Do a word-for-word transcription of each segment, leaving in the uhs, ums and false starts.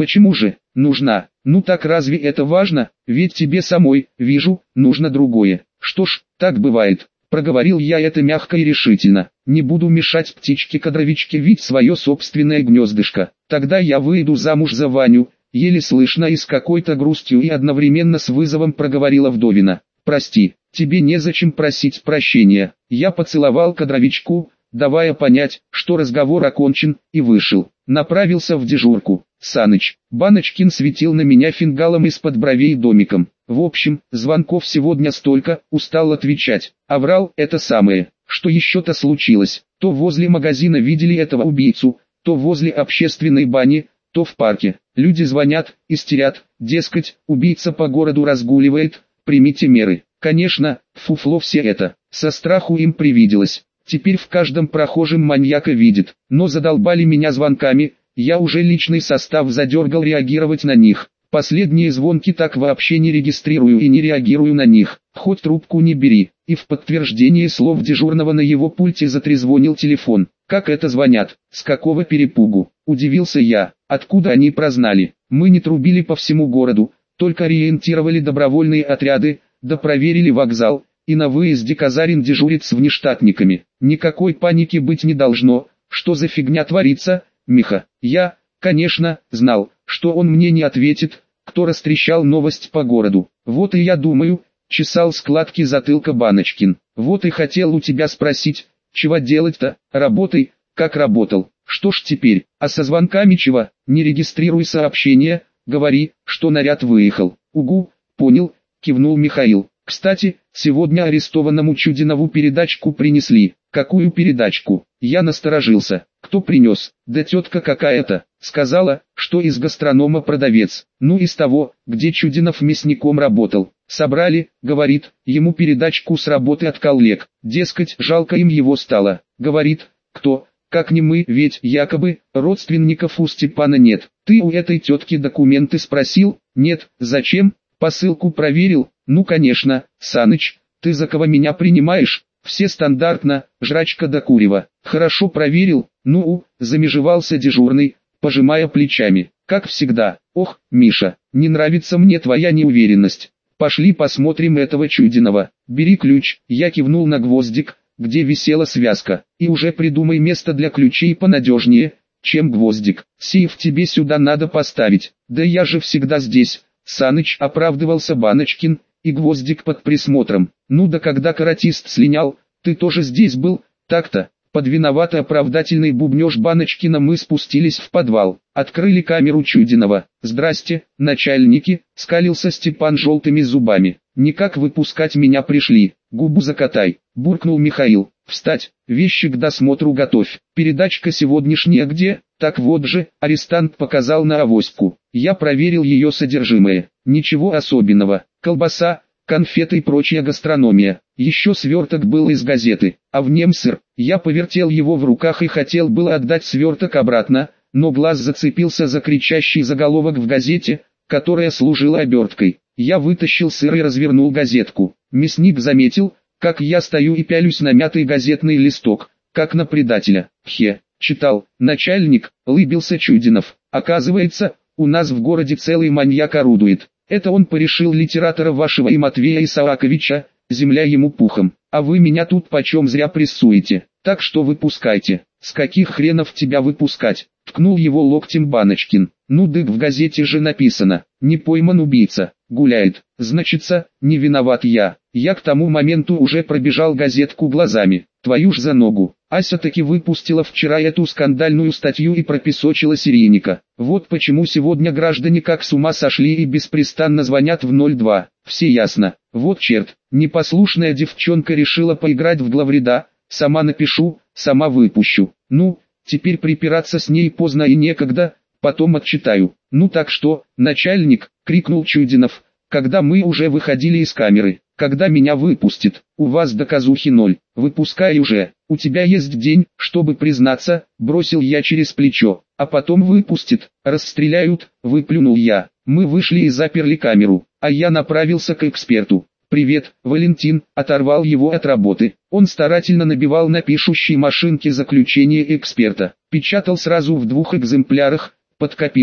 Почему же? Нужна. Ну так разве это важно? Ведь тебе самой, вижу, нужно другое. Что ж, так бывает. Проговорил я это мягко и решительно. Не буду мешать птичке-кадровичке вить свое собственное гнездышко. Тогда я выйду замуж за Ваню. Еле слышно и с какой-то грустью и одновременно с вызовом проговорила вдовина. Прости, тебе незачем просить прощения. Я поцеловал кадровичку, давая понять, что разговор окончен, и вышел. Направился в дежурку. Саныч, Баночкин светил на меня фингалом из-под бровей домиком. В общем, звонков сегодня столько, устал отвечать. А врал это самое. Что еще-то случилось? То возле магазина видели этого убийцу, то возле общественной бани, то в парке. Люди звонят, истерят, дескать, убийца по городу разгуливает, примите меры. Конечно, фуфло все это. Со страху им привиделось. Теперь в каждом прохожем маньяка видит. Но задолбали меня звонками, я уже личный состав задергал реагировать на них. Последние звонки так вообще не регистрирую и не реагирую на них. Хоть трубку не бери. И в подтверждение слов дежурного на его пульте затрезвонил телефон. Как это звонят? С какого перепугу? Удивился я. Откуда они прознали? Мы не трубили по всему городу, только ориентировали добровольные отряды, да проверили вокзал, и на выезде Казарин дежурит с внештатниками. Никакой паники быть не должно. Что за фигня творится, Миха? Я, конечно, знал, что он мне не ответит, кто растрещал новость по городу. Вот и я думаю, чесал складки затылка Баночкин. Вот и хотел у тебя спросить, чего делать-то? Работай, как работал. Что ж теперь, а со звонками чего? Не регистрируй сообщения, говори, что наряд выехал. Угу, понял, кивнул Михаил. Кстати, сегодня арестованному Чудинову передачку принесли. Какую передачку? Я насторожился. Кто принес? Да тетка какая-то. Сказала, что из гастронома продавец. Ну из того, где Чудинов мясником работал. Собрали, говорит, ему передачку с работы от коллег. Дескать, жалко им его стало. Говорит, кто? Как не мы, ведь якобы родственников у Степана нет. Ты у этой тетки документы спросил? Нет, зачем? Посылку проверил? Ну конечно, Саныч, ты за кого меня принимаешь? Все стандартно, жрачка да курево. Хорошо проверил, ну, замежевался дежурный, пожимая плечами. Как всегда, ох, Миша, не нравится мне твоя неуверенность. Пошли посмотрим этого Чудинова. Бери ключ, я кивнул на гвоздик, где висела связка. И уже придумай место для ключей понадежнее, чем гвоздик. Сейф тебе сюда надо поставить. Да я же всегда здесь. Саныч, оправдывался Баночкин, и гвоздик под присмотром. Ну да когда каратист слинял, ты тоже здесь был, так-то. Под виноватый оправдательный бубнёж Баночкина мы спустились в подвал, открыли камеру Чудинова. «Здрасте, начальники», — скалился Степан желтыми зубами. «Никак выпускать меня пришли, губу закатай», — буркнул Михаил. «Встать, вещи к досмотру готовь. Передачка сегодняшняя где?» «Так вот же», — арестант показал на авоську. Я проверил ее содержимое. Ничего особенного. Колбаса, конфеты и прочая гастрономия. Еще сверток был из газеты, а в нем сыр. Я повертел его в руках и хотел было отдать сверток обратно, но глаз зацепился за кричащий заголовок в газете, которая служила оберткой. Я вытащил сыр и развернул газетку. Мясник заметил, как я стою и пялюсь на мятый газетный листок, как на предателя. Хе, читал, начальник, лыбился Чудинов. Оказывается, у нас в городе целый маньяк орудует. Это он порешил литератора вашего и Матвея Исааковича, земля ему пухом. А вы меня тут почем зря прессуете. Так что выпускайте. С каких хренов тебя выпускать? Ткнул его локтем Баночкин. Ну дык в газете же написано. Не пойман убийца. Гуляет. Значится, не виноват я. Я к тому моменту уже пробежал газетку глазами. Твою ж за ногу. Ася таки выпустила вчера эту скандальную статью и пропесочила серийника. Вот почему сегодня граждане как с ума сошли и беспрестанно звонят в ноль два. Все ясно. Вот черт, непослушная девчонка решила поиграть в главреда. Сама напишу, сама выпущу. Ну, теперь припираться с ней поздно и некогда, потом отчитаю. Ну так что, начальник, крикнул Чудинов, когда мы уже выходили из камеры. Когда меня выпустят, у вас доказухи ноль, выпускай уже, у тебя есть день, чтобы признаться, бросил я через плечо, а потом выпустят, расстреляют, выплюнул я. Мы вышли и заперли камеру, а я направился к эксперту. «Привет, Валентин», оторвал его от работы. Он старательно набивал на пишущей машинке заключение эксперта. Печатал сразу в двух экземплярах, под копирку.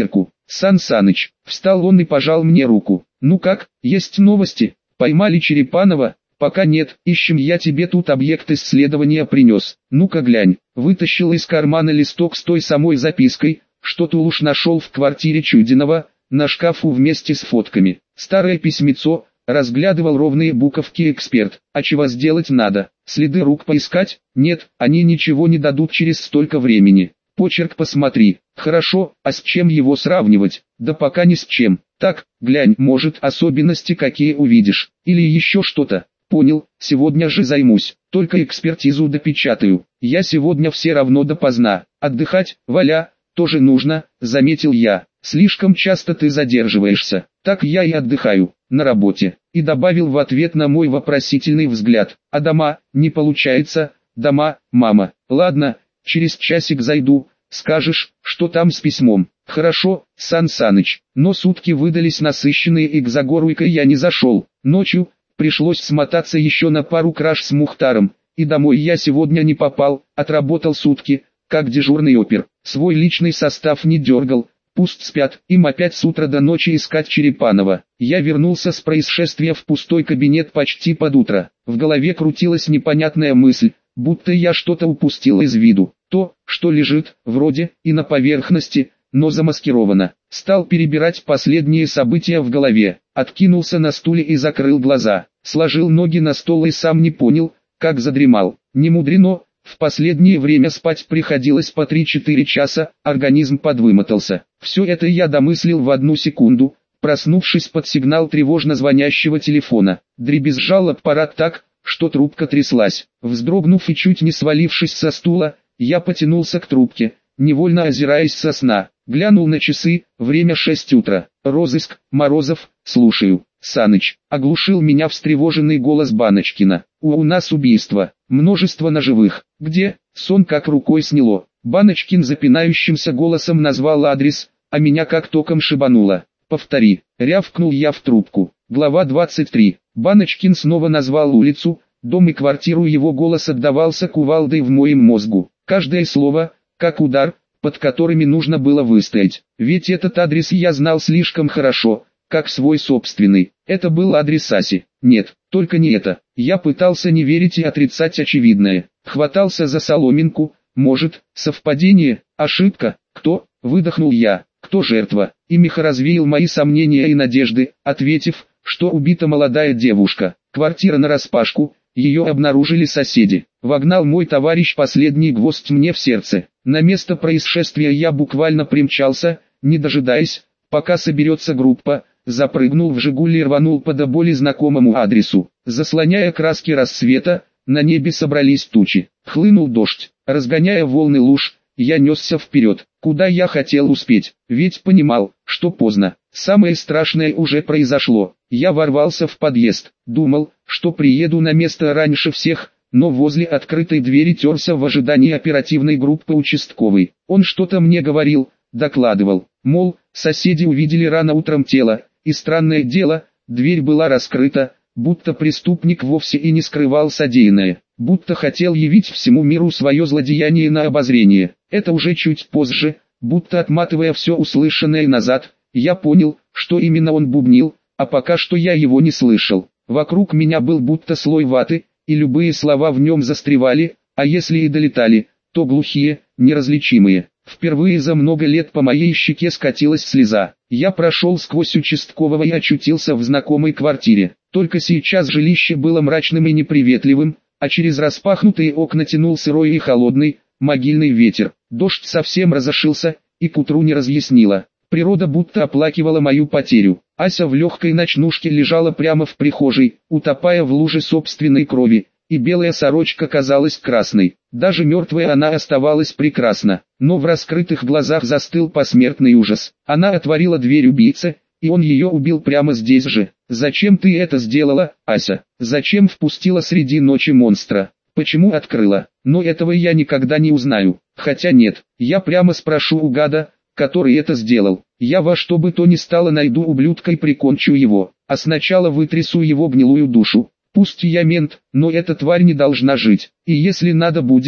Сан Саныч. Встал он и пожал мне руку. Ну как, есть новости? Поймали Черепанова? Пока нет, ищем, я тебе тут объект исследования принес. Ну-ка глянь. Вытащил из кармана листок с той самой запиской, что Тулуш нашел в квартире Чудинова, на шкафу вместе с фотками. Старое письмецо, разглядывал ровные буковки эксперт. А чего сделать надо? Следы рук поискать? Нет, они ничего не дадут через столько времени. Почерк посмотри. Хорошо, а с чем его сравнивать? Да пока ни с чем. Так, глянь, может, особенности какие увидишь. Или еще что-то. Понял, сегодня же займусь. Только экспертизу допечатаю. Я сегодня все равно допоздна. Отдыхать, Валя, тоже нужно, заметил я. Слишком часто ты задерживаешься. Так я и отдыхаю, на работе. И добавил в ответ на мой вопросительный взгляд. А дома, не получается, дома, мама. Ладно, через часик зайду, скажешь, что там с письмом. Хорошо, Сан Саныч. Но сутки выдались насыщенные, и к Загоруйко я не зашел. Ночью пришлось смотаться еще на пару краж с Мухтаром. И домой я сегодня не попал, отработал сутки, как дежурный опер. Свой личный состав не дергал. Пусть спят, им опять с утра до ночи искать Черепанова. Я вернулся с происшествия в пустой кабинет почти под утро. В голове крутилась непонятная мысль, будто я что-то упустил из виду. То, что лежит, вроде, и на поверхности, но замаскировано. Стал перебирать последние события в голове, откинулся на стуле и закрыл глаза. Сложил ноги на стол и сам не понял, как задремал. Не мудрено. В последнее время спать приходилось по три-четыре часа, организм подвымотался. Все это я домыслил в одну секунду, проснувшись под сигнал тревожно звонящего телефона. Дребезжал аппарат так, что трубка тряслась. Вздрогнув и чуть не свалившись со стула, я потянулся к трубке, невольно озираясь со сна. Глянул на часы, время шесть утра. Розыск, Морозов, слушаю. Саныч, оглушил меня встревоженный голос Баночкина. У, у нас убийство, множество ножевых. Где? Сон как рукой сняло. Баночкин запинающимся голосом назвал адрес, а меня как током шибануло. Повтори, рявкнул я в трубку. Глава двадцать три. Баночкин снова назвал улицу, дом и квартиру, его голос отдавался кувалдой в моем мозгу. Каждое слово, как удар, под которыми нужно было выстоять. Ведь этот адрес я знал слишком хорошо, как свой собственный. Это был адрес Аси. Нет, только не это. Я пытался не верить и отрицать очевидное. Хватался за соломинку. Может, совпадение, ошибка? Кто? Выдохнул я. Кто жертва? И Миха развеял мои сомнения и надежды, ответив, что убита молодая девушка. Квартира нараспашку, ее обнаружили соседи. Вогнал мой товарищ последний гвоздь мне в сердце. На место происшествия я буквально примчался, не дожидаясь, пока соберется группа. Запрыгнул в «Жигули» и рванул по до боли знакомому адресу. Заслоняя краски рассвета, на небе собрались тучи. Хлынул дождь. Разгоняя волны луж, я несся вперед. Куда я хотел успеть? Ведь понимал, что поздно. Самое страшное уже произошло. Я ворвался в подъезд. Думал, что приеду на место раньше всех, но возле открытой двери терся в ожидании оперативной группы участковый. Он что-то мне говорил, докладывал. Мол, соседи увидели рано утром тело. И странное дело, дверь была раскрыта, будто преступник вовсе и не скрывал содеянное, будто хотел явить всему миру свое злодеяние на обозрение. Это уже чуть позже, будто отматывая все услышанное назад, я понял, что именно он бубнил, а пока что я его не слышал. Вокруг меня был будто слой ваты, и любые слова в нем застревали, а если и долетали, то глухие, неразличимые. Впервые за много лет по моей щеке скатилась слеза. Я прошел сквозь участкового и очутился в знакомой квартире. Только сейчас жилище было мрачным и неприветливым, а через распахнутые окна тянул сырой и холодный, могильный ветер. Дождь совсем разошился, и к утру не разъяснило. Природа будто оплакивала мою потерю. Ася в легкой ночнушке лежала прямо в прихожей, утопая в луже собственной крови, и белая сорочка казалась красной. Даже мертвая она оставалась прекрасна, но в раскрытых глазах застыл посмертный ужас. Она отворила дверь убийце, и он ее убил прямо здесь же. «Зачем ты это сделала, Ася? Зачем впустила среди ночи монстра? Почему открыла? Но этого я никогда не узнаю. Хотя нет, я прямо спрошу у гада, который это сделал. Я во что бы то ни стало найду ублюдка и прикончу его, а сначала вытрясу его гнилую душу. Пусть я мент, но эта тварь не должна жить, и если надо будет,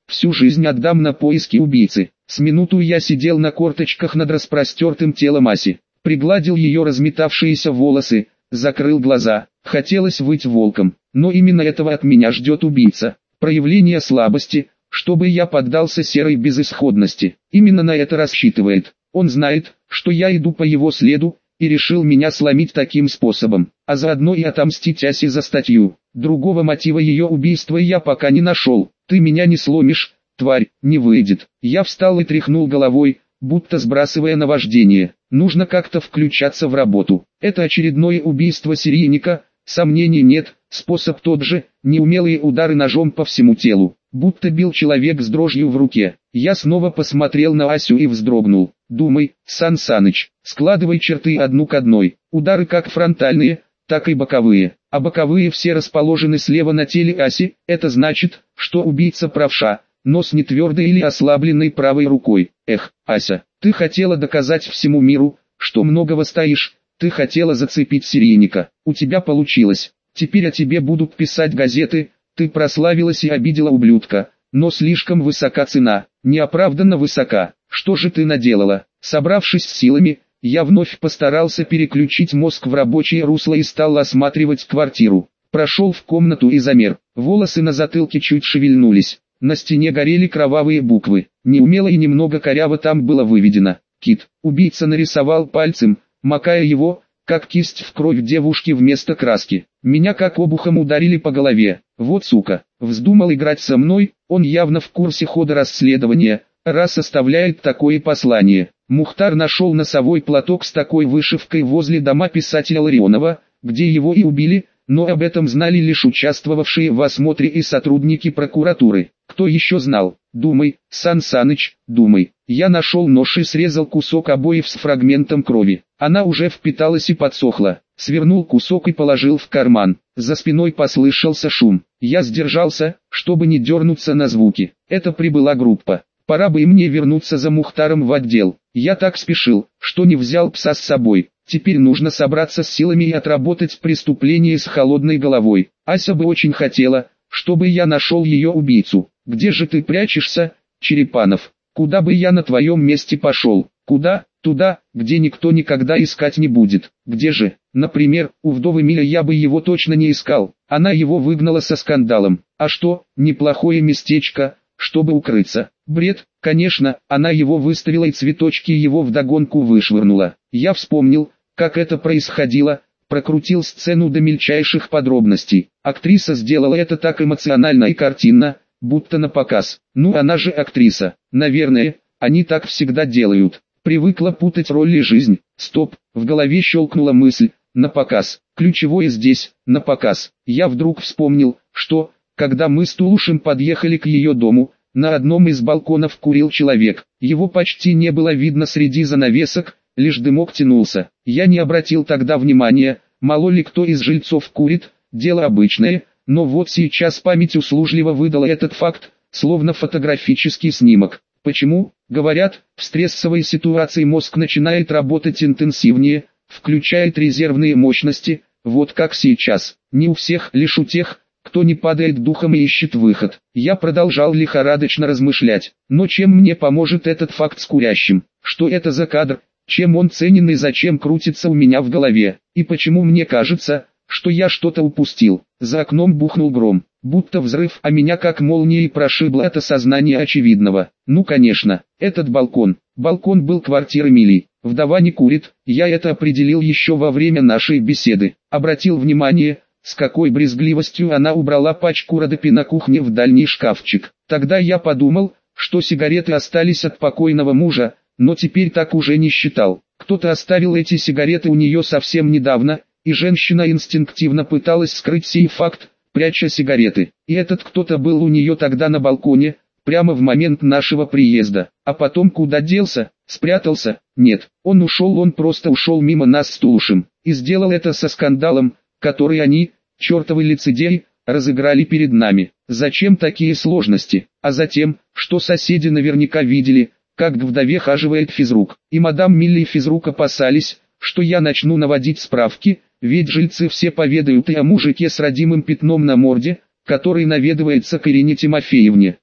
всю жизнь отдам на поиски убийцы. С минуту я сидел на корточках над распростертым телом Аси, пригладил ее разметавшиеся волосы, закрыл глаза. Хотелось выть волком, но именно этого от меня ждет убийца. Проявление слабости, чтобы я поддался серой безысходности. Именно на это рассчитывает. Он знает, что я иду по его следу, и решил меня сломить таким способом, а заодно и отомстить Асе за статью. Другого мотива ее убийства я пока не нашел. Ты меня не сломишь, тварь, не выйдет. Я встал и тряхнул головой, будто сбрасывая наваждение. Нужно как-то включаться в работу. Это очередное убийство серийника, сомнений нет, способ тот же, неумелые удары ножом по всему телу, будто бил человек с дрожью в руке. Я снова посмотрел на Асю и вздрогнул. Думай, Сан Саныч, складывай черты одну к одной. Удары как фронтальные, так и боковые. А боковые все расположены слева на теле Аси. Это значит, что убийца правша, но с нетвердой или ослабленной правой рукой. Эх, Ася, ты хотела доказать всему миру, что многого стоишь. Ты хотела зацепить серийника. У тебя получилось. Теперь о тебе будут писать газеты. Ты прославилась и обидела ублюдка. Но слишком высока цена. Неоправданно высока. Что же ты наделала? Собравшись с силами, я вновь постарался переключить мозг в рабочее русло и стал осматривать квартиру. Прошел в комнату и замер. Волосы на затылке чуть шевельнулись. На стене горели кровавые буквы. Неумело и немного коряво там было выведено: Кит. Убийца нарисовал пальцем, макая его, как кисть, в кровь девушки вместо краски. Меня как обухом ударили по голове. Вот сука, вздумал играть со мной, он явно в курсе хода расследования, раз оставляет такое послание. Мухтар нашел носовой платок с такой вышивкой возле дома писателя Ларионова, где его и убили, но об этом знали лишь участвовавшие в осмотре и сотрудники прокуратуры. Кто еще знал? Думай, Сан Саныч, думай. Я нашел нож и срезал кусок обоев с фрагментом крови. Она уже впиталась и подсохла. Свернул кусок и положил в карман. За спиной послышался шум. Я сдержался, чтобы не дернуться на звуки. Это прибыла группа. Пора бы и мне вернуться за Мухтаром в отдел. Я так спешил, что не взял пса с собой. Теперь нужно собраться с силами и отработать преступление с холодной головой. Ася бы очень хотела, чтобы я нашел ее убийцу. Где же ты прячешься, Черепанов? Куда бы я на твоем месте пошел? Куда? Туда, где никто никогда искать не будет. Где же? Например, у вдовы Миля я бы его точно не искал. Она его выгнала со скандалом. А что, неплохое местечко, чтобы укрыться. Бред, конечно, она его выставила и цветочки его вдогонку вышвырнула. Я вспомнил, как это происходило, прокрутил сцену до мельчайших подробностей. Актриса сделала это так эмоционально и картинно, будто на показ. Ну она же актриса. Наверное, они так всегда делают. Привыкла путать роль и жизнь. Стоп, в голове щелкнула мысль. На показ. Ключевое здесь, на показ. Я вдруг вспомнил, что, когда мы с Тулушем подъехали к ее дому, на одном из балконов курил человек. Его почти не было видно среди занавесок, лишь дымок тянулся. Я не обратил тогда внимания, мало ли кто из жильцов курит, дело обычное, но вот сейчас память услужливо выдала этот факт, словно фотографический снимок. Почему? Говорят, в стрессовой ситуации мозг начинает работать интенсивнее, включает резервные мощности, вот как сейчас. Не у всех, лишь у тех, кто не падает духом и ищет выход. Я продолжал лихорадочно размышлять, но чем мне поможет этот факт с курящим? Что это за кадр? Чем он ценен и зачем крутится у меня в голове? И почему мне кажется, что я что-то упустил? За окном бухнул гром, будто взрыв, а меня как молнией прошибло от осознания очевидного. Ну конечно, этот балкон. Балкон был квартиры Мили. Вдова не курит, я это определил еще во время нашей беседы. Обратил внимание, с какой брезгливостью она убрала пачку Родопи на кухне в дальний шкафчик. Тогда я подумал, что сигареты остались от покойного мужа, но теперь так уже не считал. Кто-то оставил эти сигареты у нее совсем недавно, и женщина инстинктивно пыталась скрыть сей факт, пряча сигареты. И этот кто-то был у нее тогда на балконе, прямо в момент нашего приезда. А потом куда делся? Спрятался? Нет, он ушел, он просто ушел мимо нас с Тулушем. И сделал это со скандалом, который они, чертовы лицедеи, разыграли перед нами. Зачем такие сложности? А затем, что соседи наверняка видели, как к вдове хаживает физрук. И мадам Милли и физрук опасались, что я начну наводить справки, ведь жильцы все поведают и о мужике с родимым пятном на морде, который наведывается к Ирине Тимофеевне.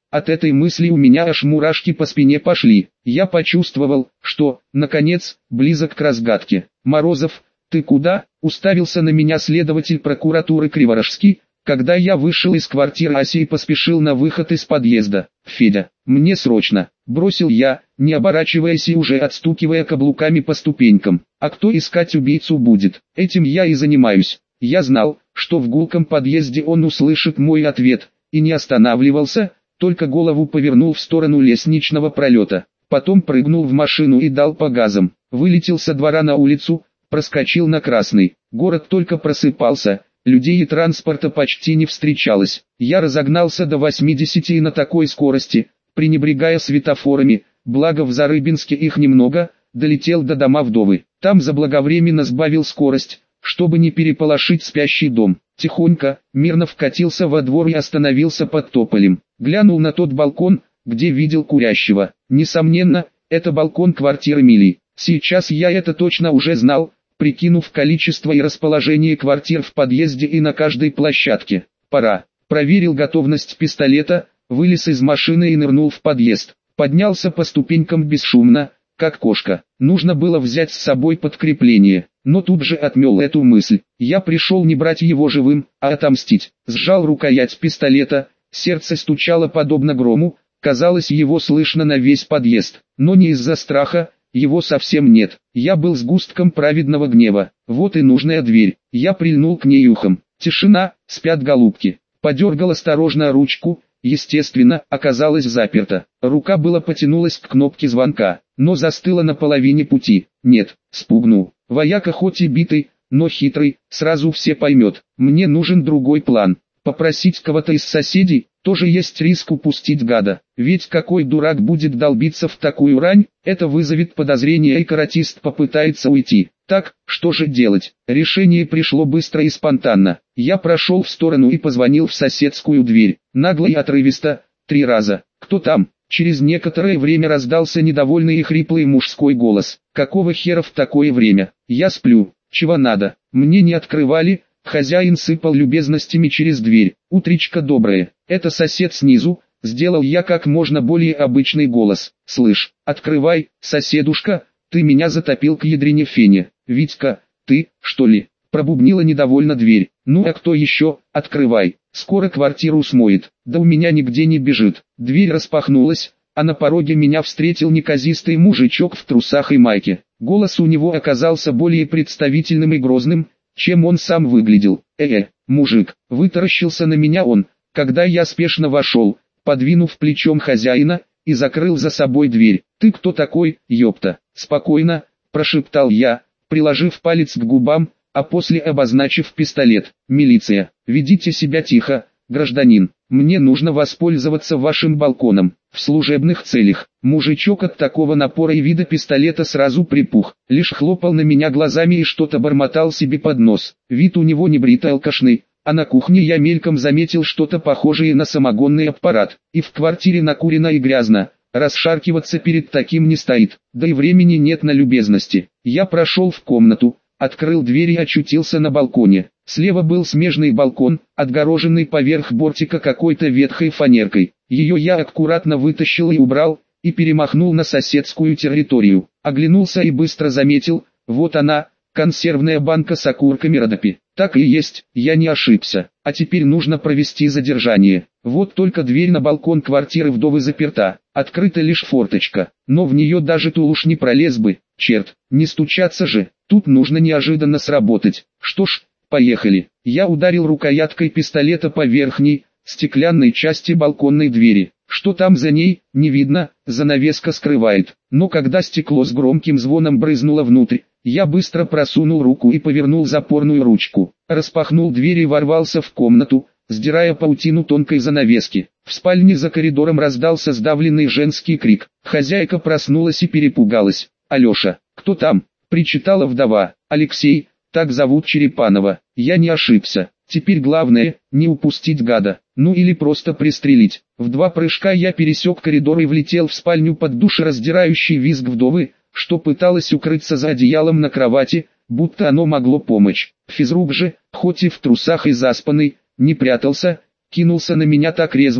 От этой мысли у меня аж мурашки по спине пошли. Я почувствовал, что, наконец, близок к разгадке. «Морозов, ты куда?» — уставился на меня следователь прокуратуры Криворожский, когда я вышел из квартиры Аси и поспешил на выход из подъезда. «Федя, мне срочно!» — бросил я, не оборачиваясь и уже отстукивая каблуками по ступенькам. «А кто искать убийцу будет? Этим я и занимаюсь». Я знал, что в гулком подъезде он услышит мой ответ, и не останавливался, только голову повернул в сторону лестничного пролета. Потом прыгнул в машину и дал по газам. Вылетел со двора на улицу, проскочил на красный. Город только просыпался, людей и транспорта почти не встречалось. Я разогнался до восьмидесяти и на такой скорости, пренебрегая светофорами, благо в Зарыбинске их немного, долетел до дома вдовы. Там заблаговременно сбавил скорость, чтобы не переполошить спящий дом. Тихонько, мирно вкатился во двор и остановился под тополем. Глянул на тот балкон, где видел курящего. Несомненно, это балкон квартиры Мили. Сейчас я это точно уже знал, прикинув количество и расположение квартир в подъезде и на каждой площадке. Пора. Проверил готовность пистолета, вылез из машины и нырнул в подъезд. Поднялся по ступенькам бесшумно, как кошка. Нужно было взять с собой подкрепление, но тут же отмел эту мысль. Я пришел не брать его живым, а отомстить. Сжал рукоять пистолета, сердце стучало подобно грому, казалось, его слышно на весь подъезд. Но не из-за страха, его совсем нет. Я был сгустком праведного гнева. Вот и нужная дверь. Я прильнул к ней ухом. Тишина, спят голубки. Подергал осторожно ручку, естественно, оказалась заперта. Рука была потянулась к кнопке звонка, но застыла на половине пути. Нет, спугнул. Вояка хоть и битый, но хитрый, сразу все поймет. Мне нужен другой план. Попросить кого-то из соседей, тоже есть риск упустить гада. Ведь какой дурак будет долбиться в такую рань, это вызовет подозрение и каратист попытается уйти. Так, что же делать? Решение пришло быстро и спонтанно. Я прошел в сторону и позвонил в соседскую дверь. Нагло и отрывисто, три раза. «Кто там?» Через некоторое время раздался недовольный и хриплый мужской голос. «Какого хера в такое время? Я сплю. Чего надо?» Мне не открывали. Хозяин сыпал любезностями через дверь. «Утречка доброе. Это сосед снизу», — сделал я как можно более обычный голос. «Слышь, открывай, соседушка, ты меня затопил к ядрине фене». «Витька, ты, что ли?» — пробубнила недовольно дверь. «Ну а кто еще? Открывай. Скоро квартиру смоет». «Да у меня нигде не бежит». Дверь распахнулась, а на пороге меня встретил неказистый мужичок в трусах и майке. Голос у него оказался более представительным и грозным, чем он сам выглядел. «Э-э, мужик», — вытаращился на меня он, когда я спешно вошел, подвинув плечом хозяина, и закрыл за собой дверь. «Ты кто такой, ёпта?» «Спокойно», — прошептал я, приложив палец к губам, а после обозначив пистолет. «Милиция, ведите себя тихо, гражданин, мне нужно воспользоваться вашим балконом, в служебных целях». Мужичок от такого напора и вида пистолета сразу припух, лишь хлопал на меня глазами и что-то бормотал себе под нос. Вид у него не бритый алкашный, а на кухне я мельком заметил что-то похожее на самогонный аппарат. И в квартире накурено и грязно, расшаркиваться перед таким не стоит, да и времени нет на любезности. Я прошел в комнату, открыл дверь и очутился на балконе. Слева был смежный балкон, отгороженный поверх бортика какой-то ветхой фанеркой. Ее я аккуратно вытащил и убрал, и перемахнул на соседскую территорию. Оглянулся и быстро заметил, вот она, консервная банка с окурками Родопи. Так и есть, я не ошибся. А теперь нужно провести задержание. Вот только дверь на балкон квартиры вдовы заперта, открыта лишь форточка, но в нее даже тулуш не пролез бы. Черт, не стучаться же, тут нужно неожиданно сработать. Что ж, поехали. Я ударил рукояткой пистолета по верхней, стеклянной части балконной двери. Что там за ней, не видно, занавеска скрывает. Но когда стекло с громким звоном брызнуло внутрь, я быстро просунул руку и повернул запорную ручку. Распахнул дверь и ворвался в комнату, сдирая паутину тонкой занавески. В спальне за коридором раздался сдавленный женский крик. Хозяйка проснулась и перепугалась. «Алеша, кто там?» — причитала вдова. «Алексей, так зовут Черепанова». Я не ошибся. Теперь главное, не упустить гада, ну или просто пристрелить. В два прыжка я пересек коридор и влетел в спальню под душераздирающий визг вдовы, что пыталась укрыться за одеялом на кровати, будто оно могло помочь. Физрук же, хоть и в трусах и заспанный, не прятался, кинулся на меня так резво,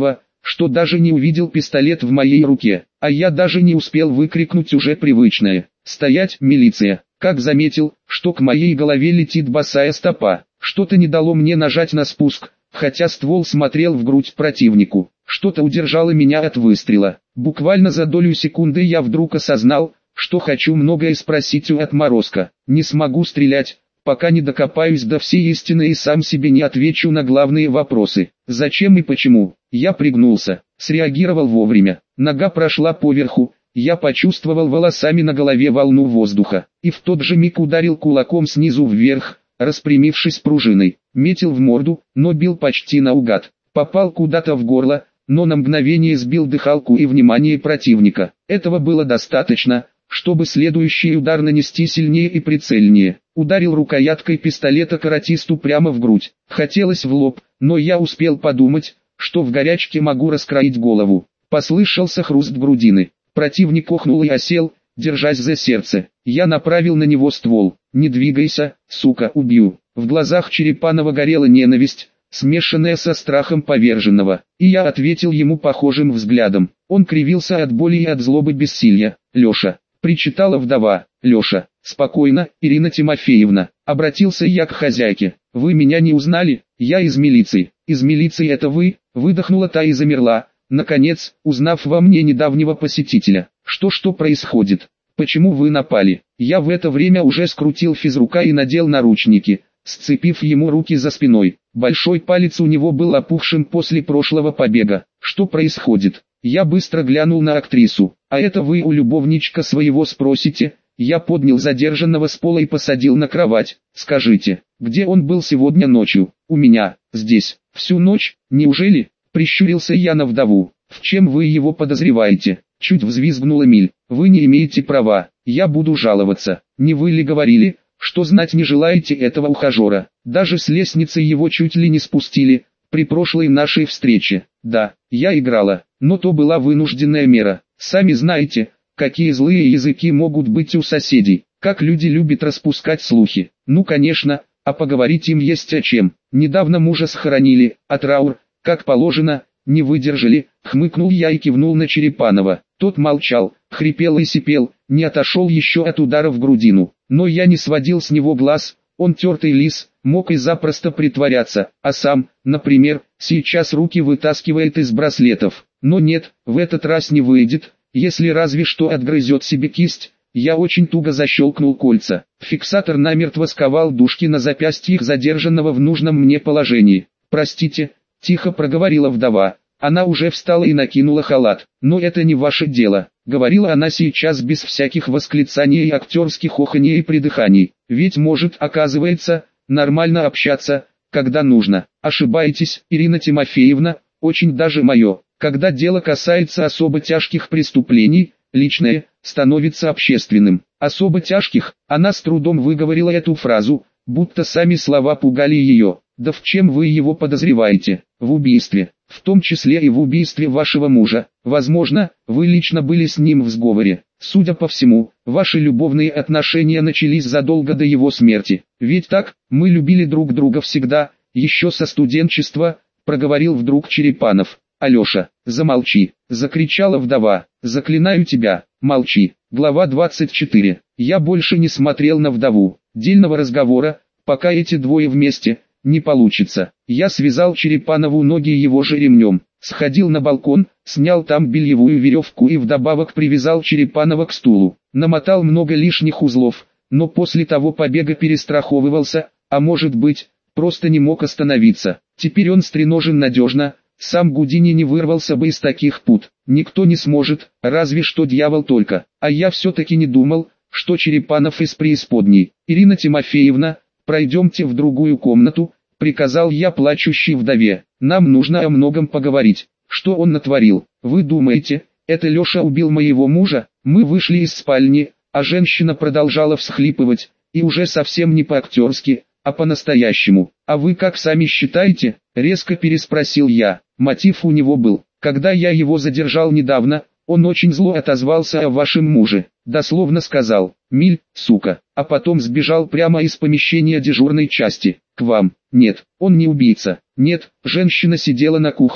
что даже не увидел пистолет в моей руке, а я даже не успел выкрикнуть уже привычное: «Стоять, милиция!» Как заметил, что к моей голове летит босая стопа. Что-то не дало мне нажать на спуск, хотя ствол смотрел в грудь противнику. Что-то удержало меня от выстрела. Буквально за долю секунды я вдруг осознал, что хочу многое спросить у отморозка. Не смогу стрелять, пока не докопаюсь до всей истины и сам себе не отвечу на главные вопросы. Зачем и почему? Я пригнулся, среагировал вовремя. Нога прошла поверху. Я почувствовал волосами на голове волну воздуха, и в тот же миг ударил кулаком снизу вверх, распрямившись пружиной. Метил в морду, но бил почти наугад. Попал куда-то в горло, но на мгновение сбил дыхалку и внимание противника. Этого было достаточно, чтобы следующий удар нанести сильнее и прицельнее. Ударил рукояткой пистолета каратисту прямо в грудь. Хотелось в лоб, но я успел подумать, что в горячке могу раскроить голову. Послышался хруст грудины. Противник охнул и осел, держась за сердце. Я направил на него ствол. «Не двигайся, сука, убью». В глазах Черепанова горела ненависть, смешанная со страхом поверженного, и я ответил ему похожим взглядом. Он кривился от боли и от злобы бессилья. «Леша», — причитала вдова, — «Леша, спокойно, Ирина Тимофеевна», — обратился я к хозяйке. «Вы меня не узнали? Я из милиции». «Из милиции это вы?» — выдохнула та и замерла, наконец, узнав во мне недавнего посетителя. «Что что происходит? Почему вы напали?» Я в это время уже скрутил физрука и надел наручники, сцепив ему руки за спиной. Большой палец у него был опухшим после прошлого побега. «Что происходит?» Я быстро глянул на актрису. «А это вы у любовничка своего спросите?» Я поднял задержанного с пола и посадил на кровать. «Скажите, где он был сегодня ночью?» «У меня, здесь, всю ночь, неужели?» Прищурился я на вдову. «В чем вы его подозреваете?» Чуть взвизгнула Миль. «Вы не имеете права, я буду жаловаться. Не вы ли говорили, что знать не желаете этого ухажера? Даже с лестницы его чуть ли не спустили, при прошлой нашей встрече». «Да, я играла, но то была вынужденная мера. Сами знаете, какие злые языки могут быть у соседей, как люди любят распускать слухи. Ну конечно, а поговорить им есть о чем. Недавно мужа схоронили, а траур, как положено, не выдержали», — хмыкнул я и кивнул на Черепанова. Тот молчал, хрипел и сипел, не отошел еще от удара в грудину. Но я не сводил с него глаз, он тертый лис, мог и запросто притворяться, а сам, например, сейчас руки вытаскивает из браслетов. Но нет, в этот раз не выйдет, если разве что отгрызет себе кисть. Я очень туго защелкнул кольца. Фиксатор намертво сковал дужки на запястьях задержанного в нужном мне положении. «Простите», — тихо проговорила вдова. Она уже встала и накинула халат. «Но это не ваше дело», — говорила она сейчас без всяких восклицаний и актерских оханий и придыханий. «Ведь может, оказывается, нормально общаться, когда нужно. Ошибаетесь, Ирина Тимофеевна, очень даже мое. Когда дело касается особо тяжких преступлений, личное становится общественным». «Особо тяжких», она с трудом выговорила эту фразу, будто сами слова пугали ее. «Да в чем вы его подозреваете?» «В убийстве, в том числе и в убийстве вашего мужа. Возможно, вы лично были с ним в сговоре. Судя по всему, ваши любовные отношения начались задолго до его смерти. Ведь так, мы любили друг друга всегда, еще со студенчества», — проговорил вдруг Черепанов. «Алеша, замолчи!» — закричала вдова. «Заклинаю тебя, молчи!» Глава двадцать четыре. Я больше не смотрел на вдову. Дельного разговора, пока эти двое вместе, не получится. Я связал Черепанову ноги его же ремнем, сходил на балкон, снял там бельевую веревку и вдобавок привязал Черепанова к стулу. Намотал много лишних узлов, но после того побега перестраховывался, а может быть, просто не мог остановиться. Теперь он стреножен надежно, сам Гудини не вырвался бы из таких пут. Никто не сможет, разве что дьявол только. А я все-таки не думал, что Черепанов из преисподней. «Ирина Тимофеевна, пройдемте в другую комнату», — приказал я плачущей вдове. «Нам нужно о многом поговорить». «Что он натворил? Вы думаете, это Леша убил моего мужа?» Мы вышли из спальни, а женщина продолжала всхлипывать, и уже совсем не по-актерски, а по-настоящему. «А вы как сами считаете?» — резко переспросил я. Мотив у него был. Когда я его задержал недавно, он очень зло отозвался о вашем муже. Дословно сказал: «Миль, сука», а потом сбежал прямо из помещения дежурной части. К вам. Нет, он не убийца. Нет, женщина сидела на кухне,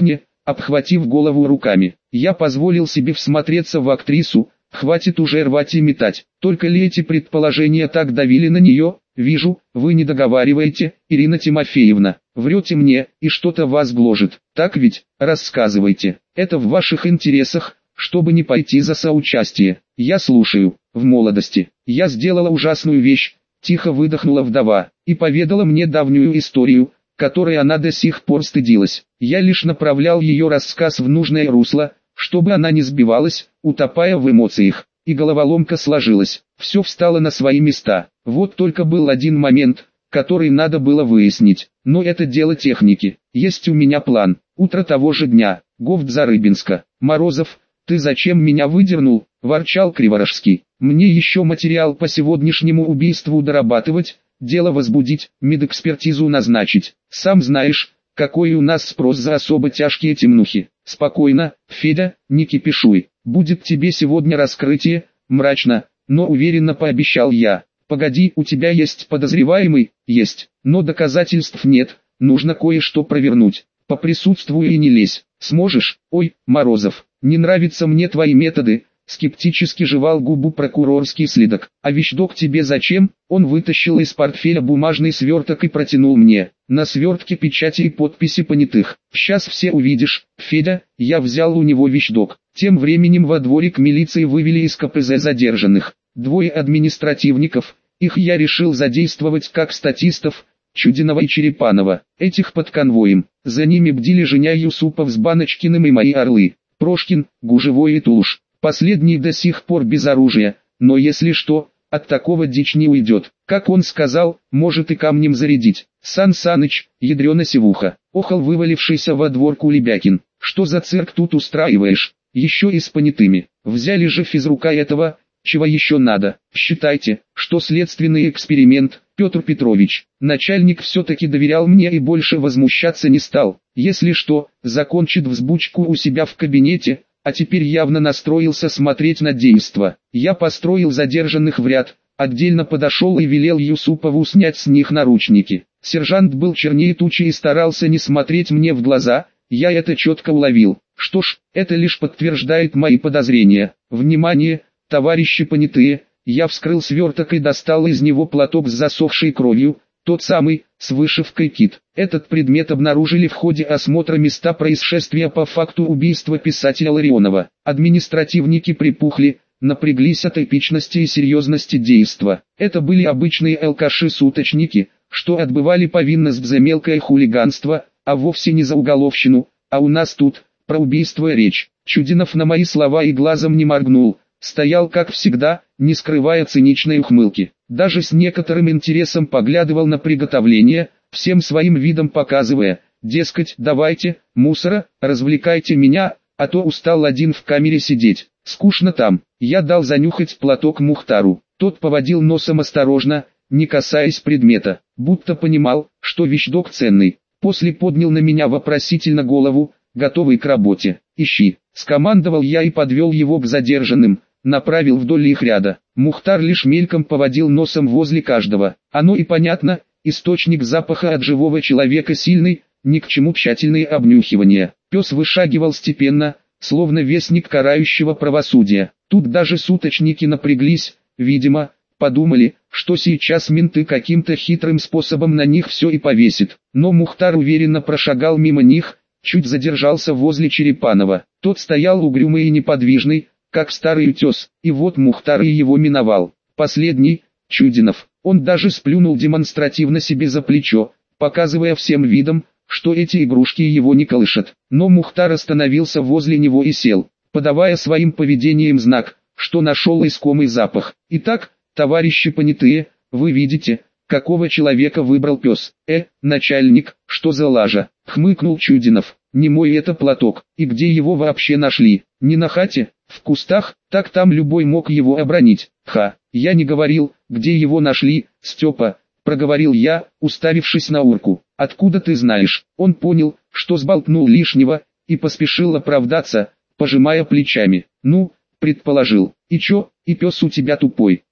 обхватив голову руками. Я позволил себе всмотреться в актрису, хватит уже рвать и метать. Только ли эти предположения так давили на нее? Вижу, вы не договариваете, Ирина Тимофеевна. Врете мне, и что-то вас гложет. Так ведь? Рассказывайте. Это в ваших интересах, чтобы не пойти за соучастие. Я слушаю. В молодости я сделала ужасную вещь, тихо выдохнула вдова, и поведала мне давнюю историю, которой она до сих пор стыдилась. Я лишь направлял ее рассказ в нужное русло, чтобы она не сбивалась, утопая в эмоциях. И головоломка сложилась. Все встало на свои места. Вот только был один момент, который надо было выяснить. Но это дело техники. Есть у меня план. Утро того же дня. Говт Зарыбинска. Морозов, ты зачем меня выдернул? Ворчал Криворожский. Мне еще материал по сегодняшнему убийству дорабатывать, дело возбудить, медэкспертизу назначить. Сам знаешь, какой у нас спрос за особо тяжкие темнухи. Спокойно, Федя, не кипишуй. Будет тебе сегодня раскрытие, мрачно, но уверенно пообещал я. Погоди, у тебя есть подозреваемый? Есть, но доказательств нет, нужно кое-что провернуть. Поприсутствуй и не лезь. Сможешь? Ой, Морозов, не нравятся мне твои методы. Скептически жевал губу прокурорский следак. А вещдок тебе зачем? Он вытащил из портфеля бумажный сверток и протянул мне. На свертке печати и подписи понятых. Сейчас все увидишь, Федя, я взял у него вещдок. Тем временем во дворик милиции вывели из ка пэ зэ задержанных. Двое административников, их я решил задействовать как статистов, Чудинова и Черепанова. Этих под конвоем. За ними бдили Женя Юсупов с Баночкиным и мои орлы. Прошкин, Гужевой и Тулуш. Последний до сих пор без оружия, но если что, от такого дичь не уйдет. Как он сказал, может и камнем зарядить. Сан Саныч, ядрена севуха, охал вывалившийся во двор Кулебякин. Что за цирк тут устраиваешь? Еще и с понятыми. Взяли же физрука этого, чего еще надо. Считайте, что следственный эксперимент, Петр Петрович. Начальник все-таки доверял мне и больше возмущаться не стал. Если что, закончит взбучку у себя в кабинете. А теперь явно настроился смотреть на действо. Я построил задержанных в ряд, отдельно подошел и велел Юсупову снять с них наручники. Сержант был чернее тучи и старался не смотреть мне в глаза, я это четко уловил. Что ж, это лишь подтверждает мои подозрения. Внимание, товарищи понятые, я вскрыл сверток и достал из него платок с засохшей кровью, тот самый, с вышивкой «Кит». Этот предмет обнаружили в ходе осмотра места происшествия по факту убийства писателя Ларионова. Административники припухли, напряглись от эпичности и серьезности действа. Это были обычные алкаши-суточники, что отбывали повинность за мелкое хулиганство, а вовсе не за уголовщину, а у нас тут, про убийство речь. Чудинов на мои слова и глазом не моргнул, стоял как всегда, не скрывая циничной ухмылки. Даже с некоторым интересом поглядывал на приготовление, всем своим видом показывая, дескать, давайте, мусора, развлекайте меня, а то устал один в камере сидеть, скучно там. Я дал занюхать платок Мухтару, тот поводил носом осторожно, не касаясь предмета, будто понимал, что вещдок ценный. После поднял на меня вопросительно голову, готовый к работе. Ищи, скомандовал я и подвел его к задержанным. Направил вдоль их ряда. Мухтар лишь мельком поводил носом возле каждого. Оно и понятно, источник запаха от живого человека сильный, ни к чему тщательные обнюхивания. Пес вышагивал степенно, словно вестник карающего правосудия. Тут даже суточники напряглись, видимо, подумали, что сейчас менты каким-то хитрым способом на них все и повесит. Но Мухтар уверенно прошагал мимо них, чуть задержался возле Черепанова. Тот стоял угрюмый и неподвижный, как старый утес, и вот Мухтар и его миновал. Последний, Чудинов, он даже сплюнул демонстративно себе за плечо, показывая всем видом, что эти игрушки его не колышат. Но Мухтар остановился возле него и сел, подавая своим поведением знак, что нашел искомый запах. Итак, товарищи понятые, вы видите, какого человека выбрал пес. Э, начальник, что за лажа, хмыкнул Чудинов. Не мой это платок, и где его вообще нашли? Не на хате, в кустах, так там любой мог его обронить. Ха, я не говорил, где его нашли, Степа, проговорил я, уставившись на урку. Откуда ты знаешь? Он понял, что сболтнул лишнего, и поспешил оправдаться, пожимая плечами. Ну, предположил. И чё, и пес у тебя тупой.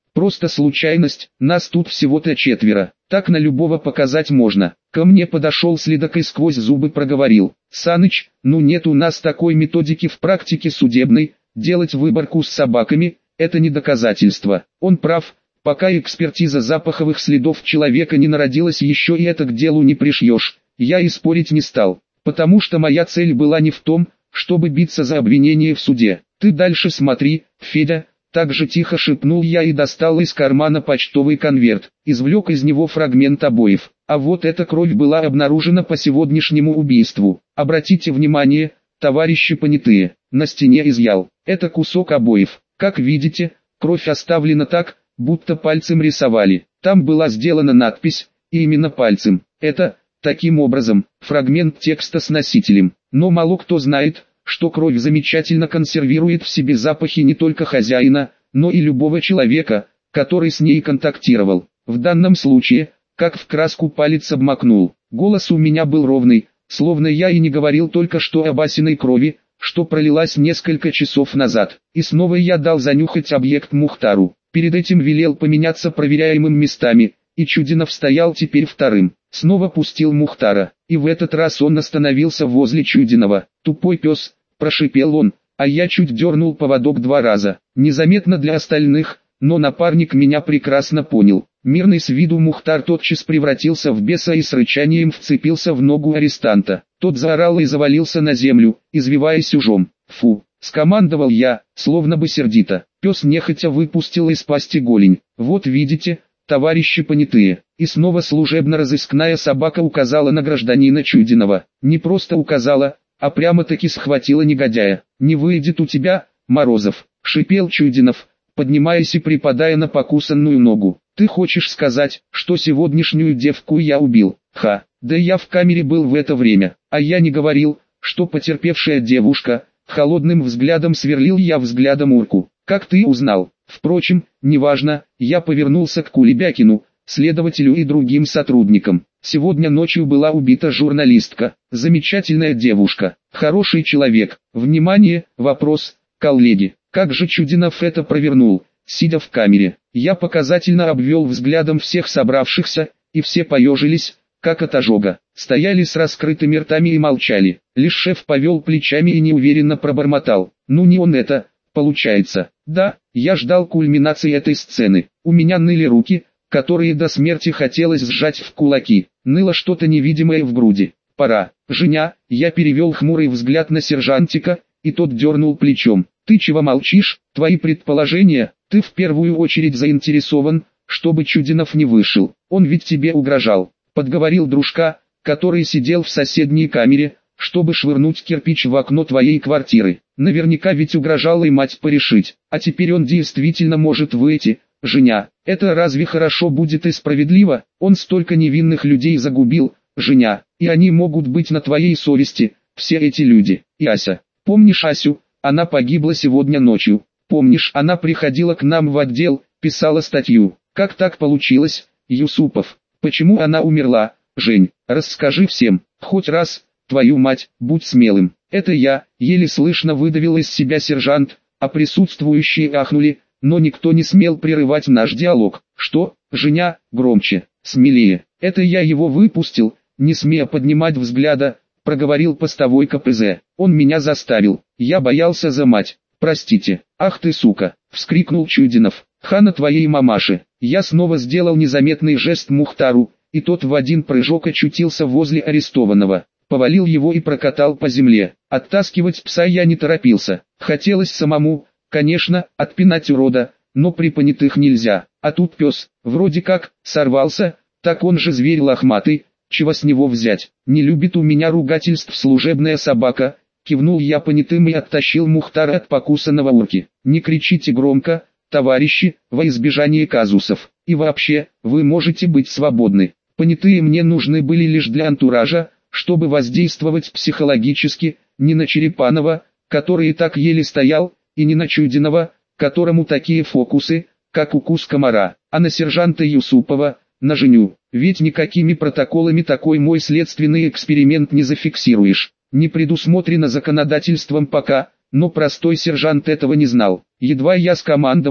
Просто случайность, нас тут всего-то четверо, так на любого показать можно. Ко мне подошел следак и сквозь зубы проговорил: Саныч, ну нет у нас такой методики в практике судебной, делать выборку с собаками – это не доказательство. Он прав, пока экспертиза запаховых следов человека не народилась, еще и это к делу не пришьешь. Я и спорить не стал, потому что моя цель была не в том, чтобы биться за обвинение в суде. Ты дальше смотри, Федя. Так же тихо шепнул я и достал из кармана почтовый конверт, извлек из него фрагмент обоев. А вот эта кровь была обнаружена по сегодняшнему убийству. Обратите внимание, товарищи понятые, на стене изъял. Это кусок обоев. Как видите, кровь оставлена так, будто пальцем рисовали. Там была сделана надпись, и именно пальцем. Это, таким образом, фрагмент текста с носителем. Но мало кто знает, что кровь замечательно консервирует в себе запахи не только хозяина, но и любого человека, который с ней контактировал. В данном случае, как в краску палец обмакнул. Голос у меня был ровный, словно я и не говорил только что об Асиной крови, что пролилась несколько часов назад. И снова я дал занюхать объект Мухтару. Перед этим велел поменяться проверяемым местами, и Чудинов стоял теперь вторым. Снова пустил Мухтара, и в этот раз он остановился возле Чудинова. «Тупой пес», — прошипел он, а я чуть дернул поводок два раза. Незаметно для остальных, но напарник меня прекрасно понял. Мирный с виду Мухтар тотчас превратился в беса и с рычанием вцепился в ногу арестанта. Тот заорал и завалился на землю, извиваясь ужом. «Фу!» — скомандовал я, словно бы сердито. Пес нехотя выпустил из пасти голень. «Вот видите, товарищи понятые». И снова служебно-розыскная собака указала на гражданина Чудинова. Не просто указала, а прямо-таки схватила негодяя. «Не выйдет у тебя, Морозов», — шипел Чудинов, поднимаясь и припадая на покусанную ногу. «Ты хочешь сказать, что сегодняшнюю девку я убил? Ха, да я в камере был в это время, а я не говорил, что потерпевшая девушка». Холодным взглядом сверлил я взглядом урку. «Как ты узнал?» Впрочем, неважно, я повернулся к Кулебякину, следователю и другим сотрудникам. Сегодня ночью была убита журналистка, замечательная девушка, хороший человек. Внимание, вопрос, коллеги, как же Чудинов это провернул, сидя в камере? Я показательно обвел взглядом всех собравшихся, и все поежились, как от ожога, стояли с раскрытыми ртами и молчали. Лишь шеф повел плечами и неуверенно пробормотал: «Ну не он это, получается». Да, я ждал кульминации этой сцены. У меня ныли руки, которые до смерти хотелось сжать в кулаки. Ныло что-то невидимое в груди. «Пора, Женя», я перевел хмурый взгляд на сержантика, и тот дернул плечом. «Ты чего молчишь? Твои предположения? Ты в первую очередь заинтересован, чтобы Чудинов не вышел. Он ведь тебе угрожал», — подговорил дружка, который сидел в соседней камере, чтобы швырнуть кирпич в окно твоей квартиры. Наверняка ведь угрожал и мать порешить. А теперь он действительно может выйти. Женя, это разве хорошо будет и справедливо? Он столько невинных людей загубил, Женя, и они могут быть на твоей совести, все эти люди. И Ася, помнишь Асю? Она погибла сегодня ночью. Помнишь, она приходила к нам в отдел, писала статью. Как так получилось, Юсупов? Почему она умерла? Жень, расскажи всем, хоть раз, твою мать, будь смелым. Это я, еле слышно выдавил из себя сержант, а присутствующие ахнули, но никто не смел прерывать наш диалог. Что, Женя, громче, смелее. Это я его выпустил, не смея поднимать взгляда, проговорил постовой ка пэ зэ. Он меня заставил, я боялся за мать. Простите. Ах ты сука, вскрикнул Чудинов. Хана твоей мамаши. Я снова сделал незаметный жест Мухтару, и тот в один прыжок очутился возле арестованного. Повалил его и прокатал по земле. Оттаскивать пса я не торопился. Хотелось самому, конечно, отпинать урода, но при понятых нельзя. А тут пес, вроде как, сорвался, так он же зверь лохматый, чего с него взять? Не любит у меня ругательств служебная собака, кивнул я понятым и оттащил Мухтара от покусанного урки. Не кричите громко, товарищи, во избежание казусов. И вообще, вы можете быть свободны. Понятые мне нужны были лишь для антуража, чтобы воздействовать психологически, не на Черепанова, который и так еле стоял, и не на Чудинова, которому такие фокусы, как укус комара, а на сержанта Юсупова, на Женю. Ведь никакими протоколами такой мой следственный эксперимент не зафиксируешь. Не предусмотрено законодательством пока, но простой сержант этого не знал. Едва я скомандовал,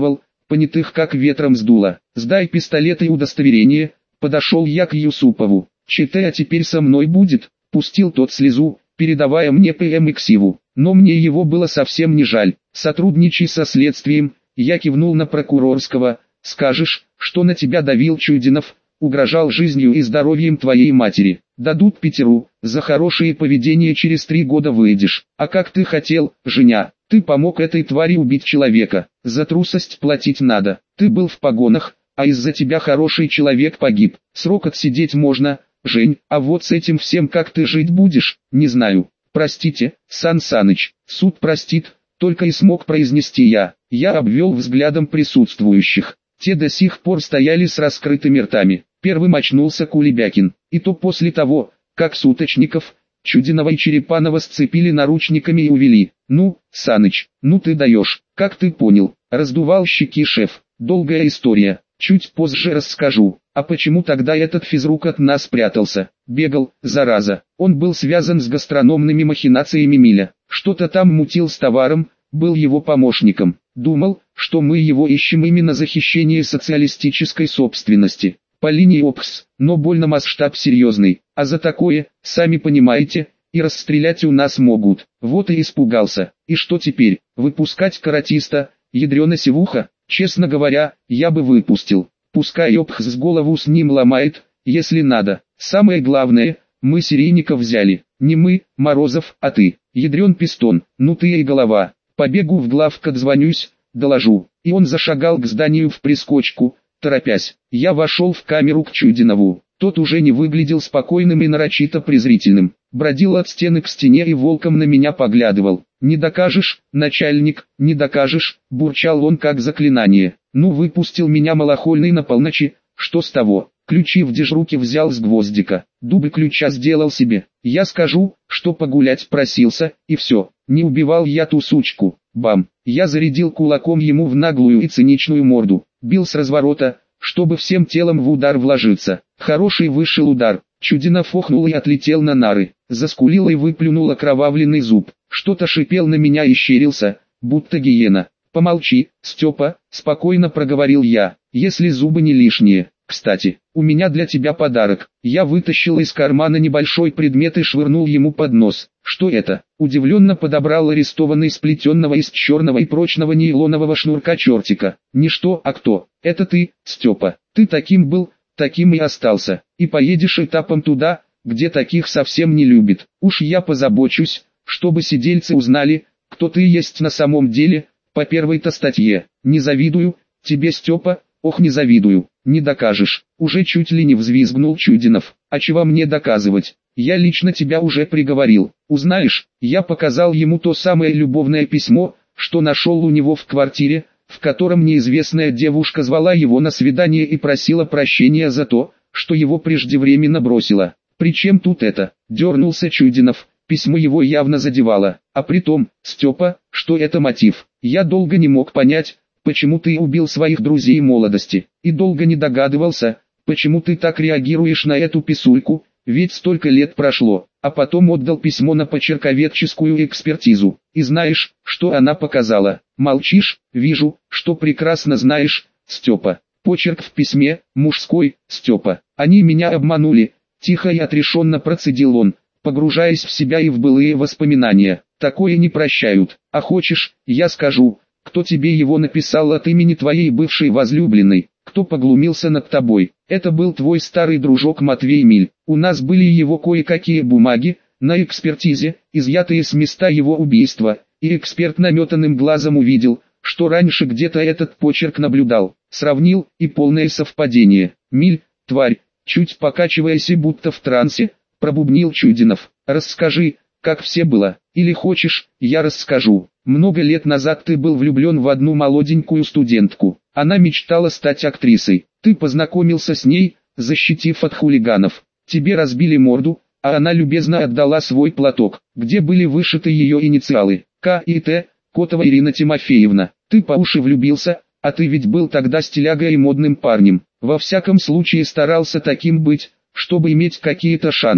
понятых как ветром сдуло. «Сдай пистолет и удостоверение», подошел я к Юсупову. «ЧТ, а теперь со мной будет», пустил тот слезу, передавая мне ПМ ксиву. Но мне его было совсем не жаль. «Сотрудничай со следствием», я кивнул на прокурорского. «Скажешь, что на тебя давил Чудинов, угрожал жизнью и здоровьем твоей матери. Дадут пятеру, за хорошее поведение через три года выйдешь. А как ты хотел, Женя, ты помог этой твари убить человека. За трусость платить надо. Ты был в погонах, а из-за тебя хороший человек погиб. Срок отсидеть можно, Жень, а вот с этим всем как ты жить будешь, не знаю. Простите, Сан Саныч, суд простит», только и смог произнести я. Я обвел взглядом присутствующих. Те до сих пор стояли с раскрытыми ртами. Первым очнулся Кулебякин, и то после того, как Суточников, Чудинова и Черепанова сцепили наручниками и увели. «Ну, Саныч, ну ты даешь, как ты понял?» Раздувал щеки шеф. «Долгая история, чуть позже расскажу. А почему тогда этот физрук от нас прятался? Бегал, зараза. Он был связан с гастрономными махинациями Миля. Что-то там мутил с товаром, был его помощником. Думал, что мы его ищем именно за хищение социалистической собственности. По линии ОПС, но больно масштаб серьезный. А за такое, сами понимаете, и расстрелять у нас могут. Вот и испугался. И что теперь, выпускать каратиста, ядрёна сивуха? Честно говоря, я бы выпустил. Пускай ОПС с голову с ним ломает, если надо. Самое главное, мы серийников взяли. Не мы, Морозов, а ты. Ядрен пистон, ну ты и голова. Побегу в главк, дозвонюсь, доложу. И он зашагал к зданию в прискочку, торопясь. Я вошел в камеру к Чудинову. Тот уже не выглядел спокойным и нарочито презрительным. Бродил от стены к стене и волком на меня поглядывал. «Не докажешь, начальник, не докажешь», бурчал он как заклинание. «Ну выпустил меня малохольный на полночи, что с того? Ключи в дежруке взял с гвоздика, дубы ключа сделал себе. Я скажу, что погулять просился, и все. Не убивал я ту сучку». Бам! Я зарядил кулаком ему в наглую и циничную морду. Бил с разворота, чтобы всем телом в удар вложиться. Хороший вышел удар. Чудинов охнул и отлетел на нары. Заскулил и выплюнул окровавленный зуб. Что-то шипел на меня и щерился, будто гиена. «Помолчи, Степа», спокойно проговорил я, «если зубы не лишние. Кстати, у меня для тебя подарок». Я вытащил из кармана небольшой предмет и швырнул ему под нос. «Что это?» Удивленно подобрал арестованный сплетенного из черного и прочного нейлонового шнурка чертика. «Не что, а кто? Это ты, Степа. Ты таким был, таким и остался. И поедешь этапом туда, где таких совсем не любит. Уж я позабочусь, чтобы сидельцы узнали, кто ты есть на самом деле, по первой-то статье. Не завидую тебе, Степа, ох не завидую, не докажешь». Уже чуть ли не взвизгнул Чудинов. «А чего мне доказывать? Я лично тебя уже приговорил. Узнаешь?» Я показал ему то самое любовное письмо, что нашел у него в квартире, в котором неизвестная девушка звала его на свидание и просила прощения за то, что его преждевременно бросила. «При чем тут это?» — дернулся Чудинов. Письмо его явно задевало. «А при том, Степа, что это мотив. Я долго не мог понять, почему ты убил своих друзей молодости, и долго не догадывался, почему ты так реагируешь на эту писульку, ведь столько лет прошло, а потом отдал письмо на почерковедческую экспертизу. И знаешь, что она показала?» «Молчишь? Вижу, что прекрасно знаешь, Степа. Почерк в письме, мужской, Степа. Они меня обманули», тихо и отрешенно процедил он, погружаясь в себя и в былые воспоминания. «Такое не прощают. А хочешь, я скажу, кто тебе его написал от имени твоей бывшей возлюбленной, кто поглумился над тобой? Это был твой старый дружок Матвей Миль. У нас были его кое-какие бумаги, на экспертизе, изъятые с места его убийства, и эксперт наметанным глазом увидел, что раньше где-то этот почерк наблюдал, сравнил, и полное совпадение. Миль, тварь, чуть покачиваясь и будто в трансе, пробубнил Чудинов. «Расскажи, как все было, или хочешь, я расскажу. Много лет назад ты был влюблен в одну молоденькую студентку. Она мечтала стать актрисой. Ты познакомился с ней, защитив от хулиганов. Тебе разбили морду, а она любезно отдала свой платок, где были вышиты ее инициалы. К и Т, Котова Ирина Тимофеевна. Ты по уши влюбился, а ты ведь был тогда стилягой и модным парнем. Во всяком случае старался таким быть, чтобы иметь какие-то шансы,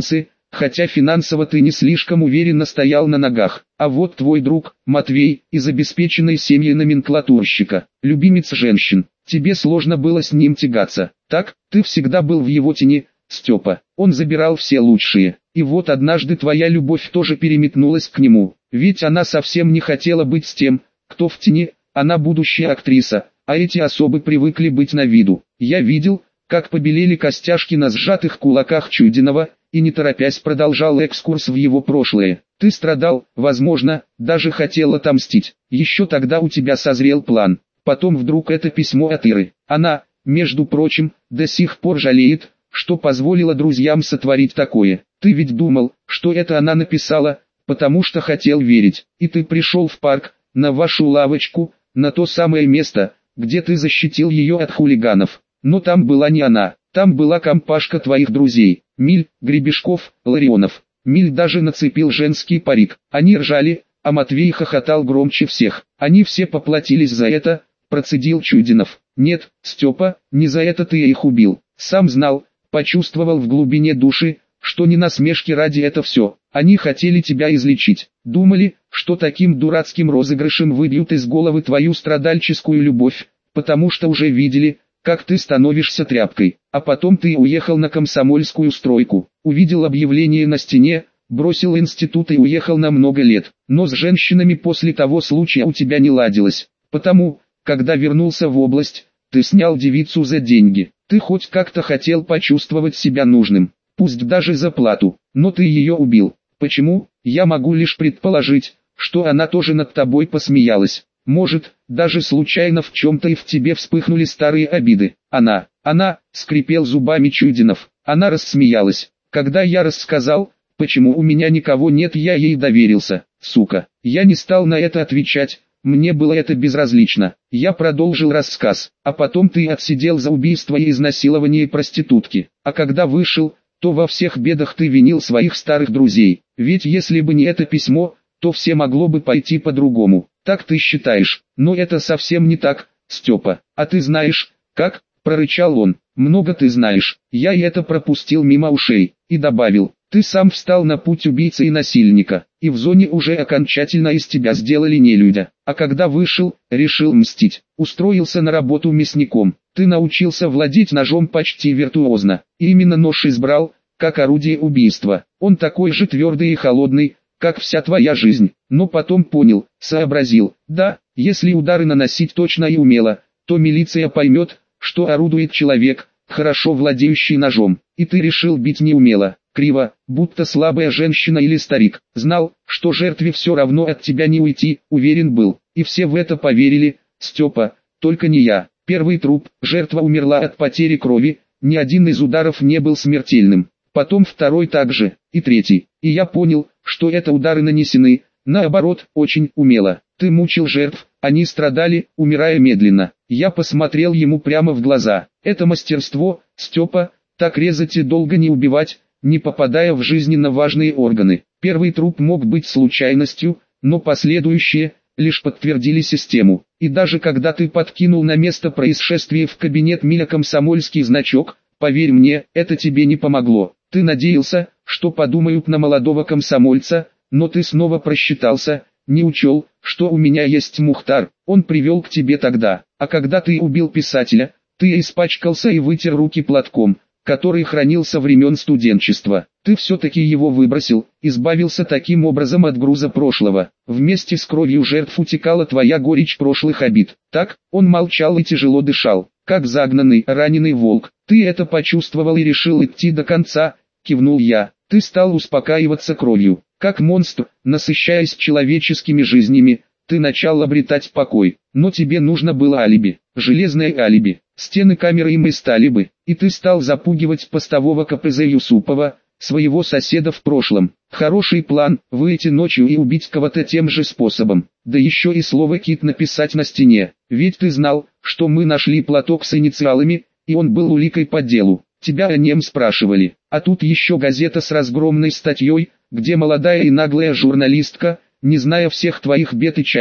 хотя финансово ты не слишком уверенно стоял на ногах. А вот твой друг, Матвей, из обеспеченной семьи номенклатурщика, любимец женщин. Тебе сложно было с ним тягаться. Так, ты всегда был в его тени, Степа. Он забирал все лучшие. И вот однажды твоя любовь тоже переметнулась к нему. Ведь она совсем не хотела быть с тем, кто в тени, она будущая актриса, а эти особы привыкли быть на виду. Я видел, как побелели костяшки на сжатых кулаках Чудинова, и не торопясь продолжал экскурс в его прошлое. Ты страдал, возможно, даже хотел отомстить. Еще тогда у тебя созрел план. Потом вдруг это письмо от Иры. Она, между прочим, до сих пор жалеет, что позволила друзьям сотворить такое. Ты ведь думал, что это она написала, потому что хотел верить. И ты пришел в парк, на вашу лавочку, на то самое место, где ты защитил ее от хулиганов. Но там была не она, там была компашка твоих друзей. Миль, Гребешков, Ларионов. Миль даже нацепил женский парик. Они ржали, а Матвей хохотал громче всех. Они все поплатились за это, процедил Чудинов. Нет, Степа, не за это ты их убил. Сам знал, почувствовал в глубине души, что не насмешки ради это все. Они хотели тебя излечить. Думали, что таким дурацким розыгрышем выбьют из головы твою страдальческую любовь, потому что уже видели, как ты становишься тряпкой. А потом ты уехал на комсомольскую стройку, увидел объявление на стене, бросил институт и уехал на много лет. Но с женщинами после того случая у тебя не ладилось. Потому, когда вернулся в область, ты снял девицу за деньги. Ты хоть как-то хотел почувствовать себя нужным, пусть даже за плату, но ты ее убил. Почему? Я могу лишь предположить, что она тоже над тобой посмеялась. Может, даже случайно в чем-то и в тебе вспыхнули старые обиды. Она, она, скрипел зубами Чудинов. Она рассмеялась. Когда я рассказал, почему у меня никого нет, я ей доверился. Сука, я не стал на это отвечать. Мне было это безразлично. Я продолжил рассказ. А потом ты отсидел за убийство и изнасилование проститутки. А когда вышел, то во всех бедах ты винил своих старых друзей. Ведь если бы не это письмо, то все могло бы пойти по-другому. Так ты считаешь, но это совсем не так, Степа. А ты знаешь, как? Прорычал он. Много ты знаешь. Я и это пропустил мимо ушей. И добавил, ты сам встал на путь убийцы и насильника. И в зоне уже окончательно из тебя сделали нелюдя. А когда вышел, решил мстить. Устроился на работу мясником. Ты научился владеть ножом почти виртуозно. И именно нож избрал, как орудие убийства. Он такой же твердый и холодный, как вся твоя жизнь. Но потом понял, сообразил, да, если удары наносить точно и умело, то милиция поймет, что орудует человек, хорошо владеющий ножом. И ты решил бить неумело, криво, будто слабая женщина или старик. Знал, что жертве все равно от тебя не уйти, уверен был. И все в это поверили, Степа, только не я. Первый труп, жертва умерла от потери крови, ни один из ударов не был смертельным. Потом второй также, и третий. И я понял, что это удары нанесены, наоборот, очень умело. Ты мучил жертв, они страдали, умирая медленно. Я посмотрел ему прямо в глаза. Это мастерство, Степа, так резать и долго не убивать, не попадая в жизненно важные органы. Первый труп мог быть случайностью, но последующие лишь подтвердили систему. И даже когда ты подкинул на место происшествия в кабинет Миля комсомольский значок, поверь мне, это тебе не помогло. Ты надеялся, что подумают на молодого комсомольца, но ты снова просчитался, не учел, что у меня есть Мухтар, он привел к тебе тогда. А когда ты убил писателя, ты испачкался и вытер руки платком, который хранился времен студенчества. Ты все-таки его выбросил, избавился таким образом от груза прошлого. Вместе с кровью жертв утекала твоя горечь прошлых обид. Так, он молчал и тяжело дышал, как загнанный, раненый волк. Ты это почувствовал и решил идти до конца, кивнул я. Ты стал успокаиваться кровью, как монстр, насыщаясь человеческими жизнями. Ты начал обретать покой, но тебе нужно было алиби, железное алиби. Стены камеры им и стали бы, и ты стал запугивать постового ка пэ зэ Юсупова, своего соседа в прошлом. Хороший план, выйти ночью и убить кого-то тем же способом, да еще и слово «кит» написать на стене. Ведь ты знал, что мы нашли платок с инициалами, и он был уликой по делу. Тебя о нем спрашивали, а тут еще газета с разгромной статьей, где молодая и наглая журналистка, не зная всех твоих бед и чаяний,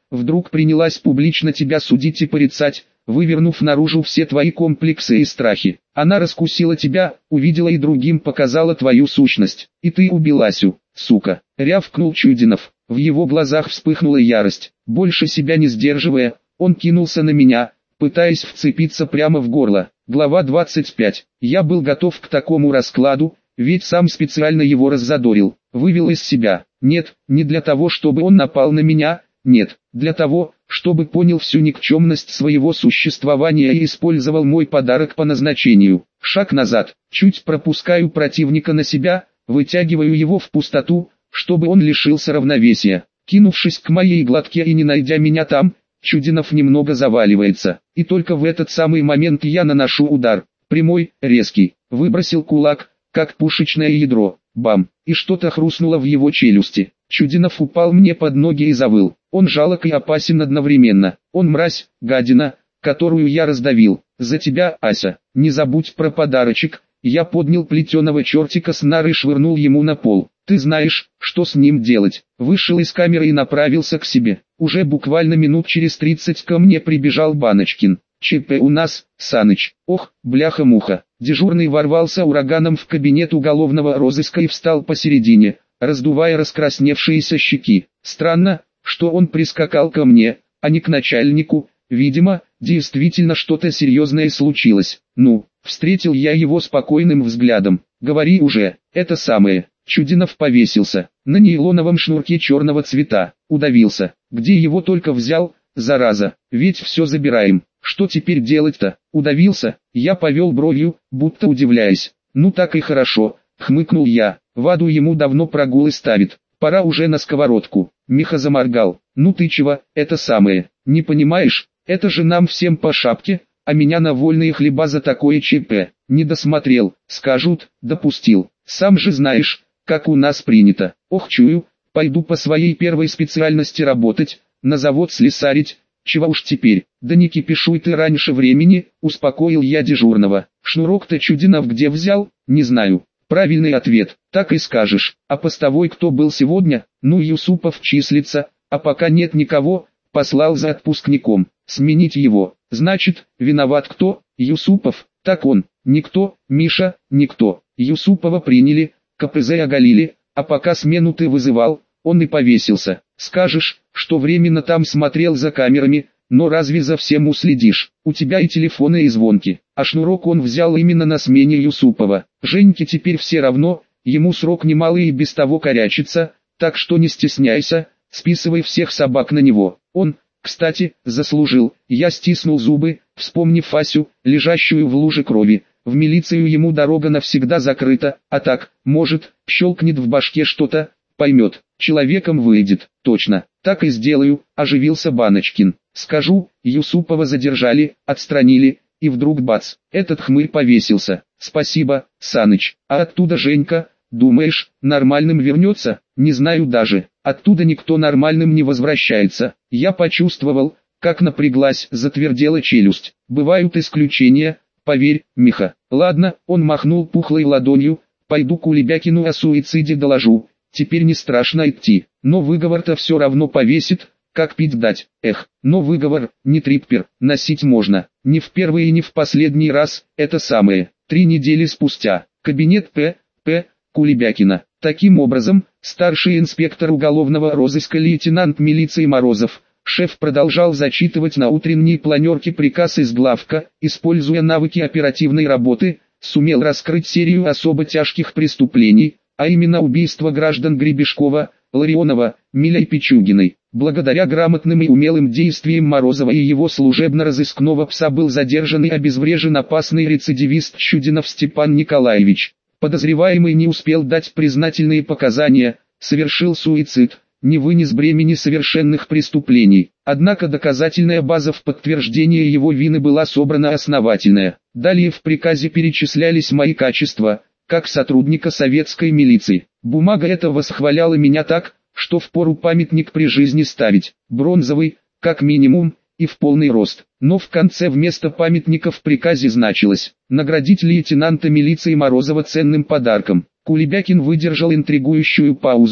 вдруг принялась публично тебя судить и порицать, вывернув наружу все твои комплексы и страхи. Она раскусила тебя, увидела и другим показала твою сущность. И ты убил Асю, сука, рявкнул Чудинов. В его глазах вспыхнула ярость. Больше себя не сдерживая, он кинулся на меня, пытаясь вцепиться прямо в горло. Глава двадцать пять. Я был готов к такому раскладу, ведь сам специально его раззадорил, вывел из себя. Нет, не для того, чтобы он напал на меня, нет, для того, чтобы понял всю никчемность своего существования и использовал мой подарок по назначению. Шаг назад, чуть пропускаю противника на себя, вытягиваю его в пустоту, чтобы он лишился равновесия. Кинувшись к моей гладке и не найдя меня там, Чудинов немного заваливается, и только в этот самый момент я наношу удар, прямой, резкий, выбросил кулак, как пушечное ядро, бам, и что-то хрустнуло в его челюсти. Чудинов упал мне под ноги и завыл, он жалок и опасен одновременно, он мразь, гадина, которую я раздавил, за тебя, Ася, не забудь про подарочек. Я поднял плетеного чертика с нары и швырнул ему на пол. Ты знаешь, что с ним делать. Вышел из камеры и направился к себе. Уже буквально минут через тридцать ко мне прибежал Баночкин. ЧП у нас, Саныч. Ох, бляха-муха. Дежурный ворвался ураганом в кабинет уголовного розыска и встал посередине, раздувая раскрасневшиеся щеки. Странно, что он прискакал ко мне, а не к начальнику. Видимо, действительно что-то серьезное случилось. Ну, встретил я его спокойным взглядом. Говори уже, это самое. Чудинов повесился, на нейлоновом шнурке черного цвета, удавился. Где его только взял, зараза, ведь все забираем. Что теперь делать-то? Удавился, я повел бровью, будто удивляясь. Ну так и хорошо, хмыкнул я, в аду ему давно прогулы ставит. Пора уже на сковородку. Миха заморгал. Ну ты чего, это самое, не понимаешь? Это же нам всем по шапке, а меня на вольные хлеба за такое ЧП. Не досмотрел, скажут, допустил. Сам же знаешь, как у нас принято. Ох, чую, пойду по своей первой специальности работать, на завод слесарить. Чего уж теперь, да не кипишуй ты раньше времени, успокоил я дежурного. Шнурок-то Чудинов где взял, не знаю. Правильный ответ, так и скажешь. А постовой кто был сегодня? Ну Юсупов числится, а пока нет никого, послал за отпускником. Сменить его, значит, виноват кто? Юсупов, так он, никто, Миша, никто. Юсупова приняли, КПЗ оголили, а пока смену ты вызывал, он и повесился. Скажешь, что временно там смотрел за камерами, но разве за всем уследишь? У тебя и телефоны и звонки, а шнурок он взял именно на смене Юсупова. Женьке теперь все равно, ему срок немалый и без того корячится, так что не стесняйся, списывай всех собак на него. Он, кстати, заслужил. Я стиснул зубы, вспомнив Асю, лежащую в луже крови. В милицию ему дорога навсегда закрыта, а так, может, щелкнет в башке что-то, поймет, человеком выйдет, точно, так и сделаю, оживился Баночкин. Скажу, Юсупова задержали, отстранили, и вдруг бац, этот хмырь повесился. Спасибо, Саныч, а оттуда Женька, думаешь, нормальным вернется? Не знаю даже, оттуда никто нормальным не возвращается. Я почувствовал, как напряглась, затвердела челюсть. Бывают исключения, поверь, Миха. Ладно, он махнул пухлой ладонью, пойду Кулебякину о суициде доложу. Теперь не страшно идти, но выговор-то все равно повесит, как пить дать. Эх, но выговор, не триппер, носить можно. Не в первый и не в последний раз, это самое. Три недели спустя, кабинет П. П. Кулебякина. Таким образом, старший инспектор уголовного розыска лейтенант милиции Морозов, шеф продолжал зачитывать на утренней планерке приказ из главка, используя навыки оперативной работы, сумел раскрыть серию особо тяжких преступлений, а именно убийство граждан Гребешкова, Ларионова, Миля и Пичугиной. Благодаря грамотным и умелым действиям Морозова и его служебно-розыскного пса был задержан и обезврежен опасный рецидивист Чудинов Степан Николаевич. Подозреваемый не успел дать признательные показания, совершил суицид, не вынес бремени совершенных преступлений. Однако доказательная база в подтверждение его вины была собрана основательная. Далее в приказе перечислялись мои качества, как сотрудника советской милиции. Бумага эта восхваляла меня так, что впору памятник при жизни ставить, бронзовый, как минимум, и в полный рост. Но в конце вместо памятника в приказе значилось «наградить лейтенанта милиции Морозова ценным подарком». Кулебякин выдержал интригующую паузу,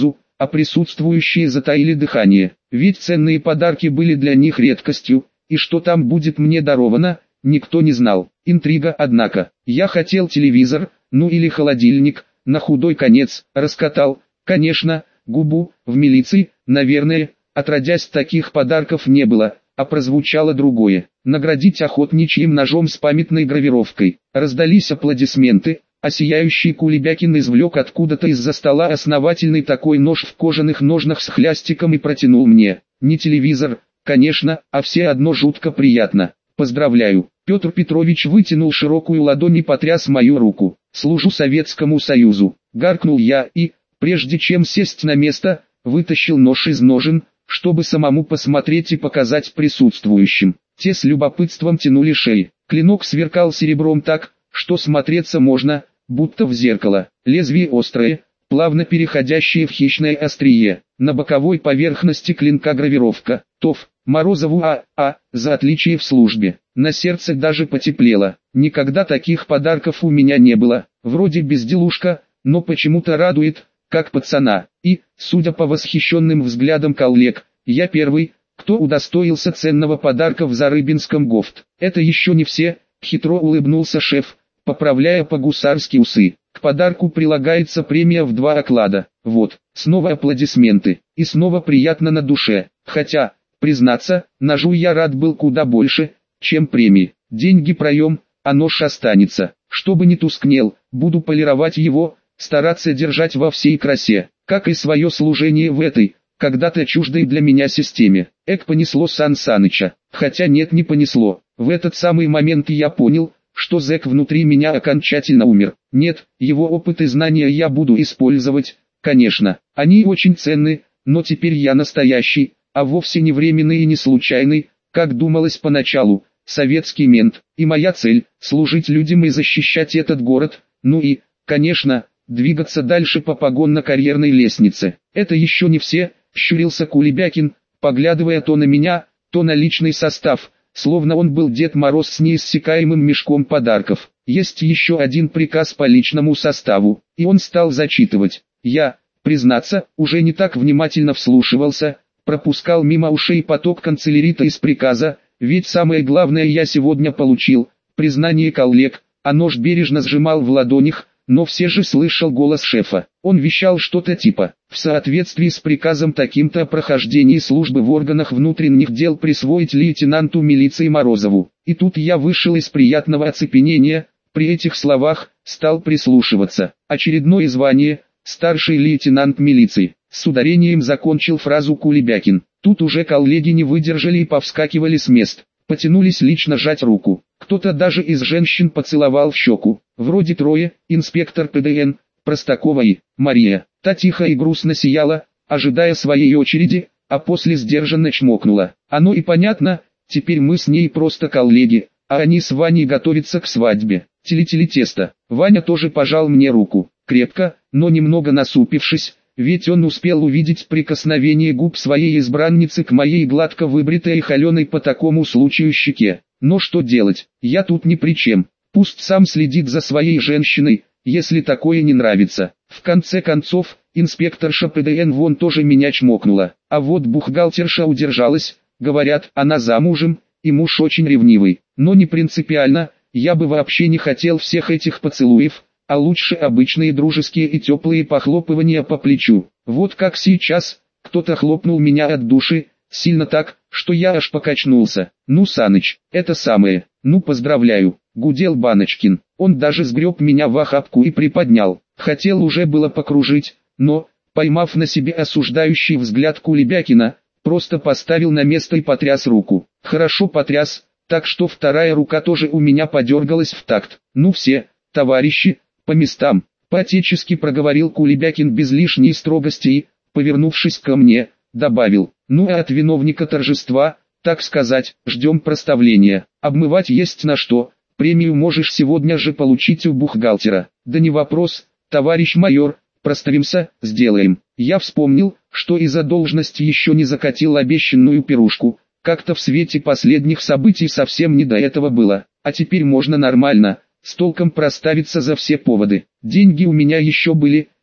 а присутствующие затаили дыхание, ведь ценные подарки были для них редкостью, и что там будет мне даровано, никто не знал. Интрига, однако. Я хотел телевизор, ну или холодильник, на худой конец, раскатал, конечно, губу, в милиции, наверное, отродясь таких подарков не было, а прозвучало другое. Наградить охотничьим ножом с памятной гравировкой. Раздались аплодисменты, а сияющий Кулебякин извлек откуда-то из-за стола основательный такой нож в кожаных ножнах с хлястиком и протянул мне. Не телевизор, конечно, а все одно жутко приятно. Поздравляю. Петр Петрович вытянул широкую ладонь и потряс мою руку. Служу Советскому Союзу. Гаркнул я и, прежде чем сесть на место, вытащил нож из ножен, чтобы самому посмотреть и показать присутствующим. Те с любопытством тянули шеи. Клинок сверкал серебром так, что смотреться можно, будто в зеркало. Лезвие острое, плавно переходящее в хищное острие. На боковой поверхности клинка гравировка. ТОВ, Морозову А. А. за отличие в службе. На сердце даже потеплело. Никогда таких подарков у меня не было. Вроде безделушка, но почему-то радует, как пацана. И, судя по восхищенным взглядам коллег, я первый, кто удостоился ценного подарка в Зарыбинском ГОФТ. Это еще не все, хитро улыбнулся шеф, поправляя по-гусарски усы. К подарку прилагается премия в два оклада. Вот, снова аплодисменты, и снова приятно на душе. Хотя, признаться, ножу я рад был куда больше, чем премии. Деньги проем, а нож останется. Чтобы не тускнел, буду полировать его, стараться держать во всей красе, как и свое служение в этой, когда-то чуждой для меня системе. Эк, понесло Сан Саныча. Хотя нет, не понесло. В этот самый момент я понял, что зэк внутри меня окончательно умер. Нет, его опыт и знания я буду использовать, конечно. Они очень ценны, но теперь я настоящий, а вовсе не временный и не случайный, как думалось поначалу, советский мент. И моя цель – служить людям и защищать этот город, ну и, конечно, двигаться дальше по погонно-карьерной лестнице. Это еще не все, щурился Кулебякин, поглядывая то на меня, то на личный состав, словно он был Дед Мороз с неиссякаемым мешком подарков. Есть еще один приказ по личному составу, и он стал зачитывать. Я, признаться, уже не так внимательно вслушивался, пропускал мимо ушей поток канцелярита из приказа, ведь самое главное я сегодня получил, признание коллег, а нож бережно сжимал в ладонях, но все же слышал голос шефа. Он вещал что-то типа: в соответствии с приказом таким-то о прохождении службы в органах внутренних дел присвоить лейтенанту милиции Морозову. И тут я вышел из приятного оцепенения, при этих словах, стал прислушиваться. Очередное звание, старший лейтенант милиции. С ударением закончил фразу Кулебякин. Тут уже коллеги не выдержали и повскакивали с мест. Потянулись лично жать руку. Кто-то даже из женщин поцеловал в щеку. Вроде трое, инспектор ПДН, Простакова и Мария. Та тихо и грустно сияла, ожидая своей очереди, а после сдержанно чмокнула. Оно и понятно, теперь мы с ней просто коллеги, а они с Ваней готовятся к свадьбе. Телетели тесто. Ваня тоже пожал мне руку, крепко, но немного насупившись, ведь он успел увидеть прикосновение губ своей избранницы к моей гладко выбритой и холеной по такому случаю щеке. Но что делать, я тут ни при чем, пусть сам следит за своей женщиной, если такое не нравится. В конце концов, инспекторша ПДН вон тоже меня чмокнула, а вот бухгалтерша удержалась, говорят, она замужем, и муж очень ревнивый, но не принципиально, я бы вообще не хотел всех этих поцелуев, а лучше обычные дружеские и теплые похлопывания по плечу. Вот как сейчас, кто-то хлопнул меня от души, сильно так, что я аж покачнулся. Ну, Саныч, это самое, ну поздравляю, гудел Баночкин. Он даже сгреб меня в охапку и приподнял. Хотел уже было покружить, но, поймав на себе осуждающий взгляд Кулебякина, просто поставил на место и потряс руку. Хорошо потряс, так что вторая рука тоже у меня подергалась в такт. Ну все, товарищи, по местам, по-отечески проговорил Кулебякин без лишней строгости и, повернувшись ко мне, добавил: ну а от виновника торжества, так сказать, ждем проставления. Обмывать есть на что, премию можешь сегодня же получить у бухгалтера. Да не вопрос, товарищ майор, проставимся, сделаем. Я вспомнил, что из-за должности еще не закатил обещанную пирушку, как-то в свете последних событий совсем не до этого было, а теперь можно нормально, с толком проставиться за все поводы. Деньги у меня еще были,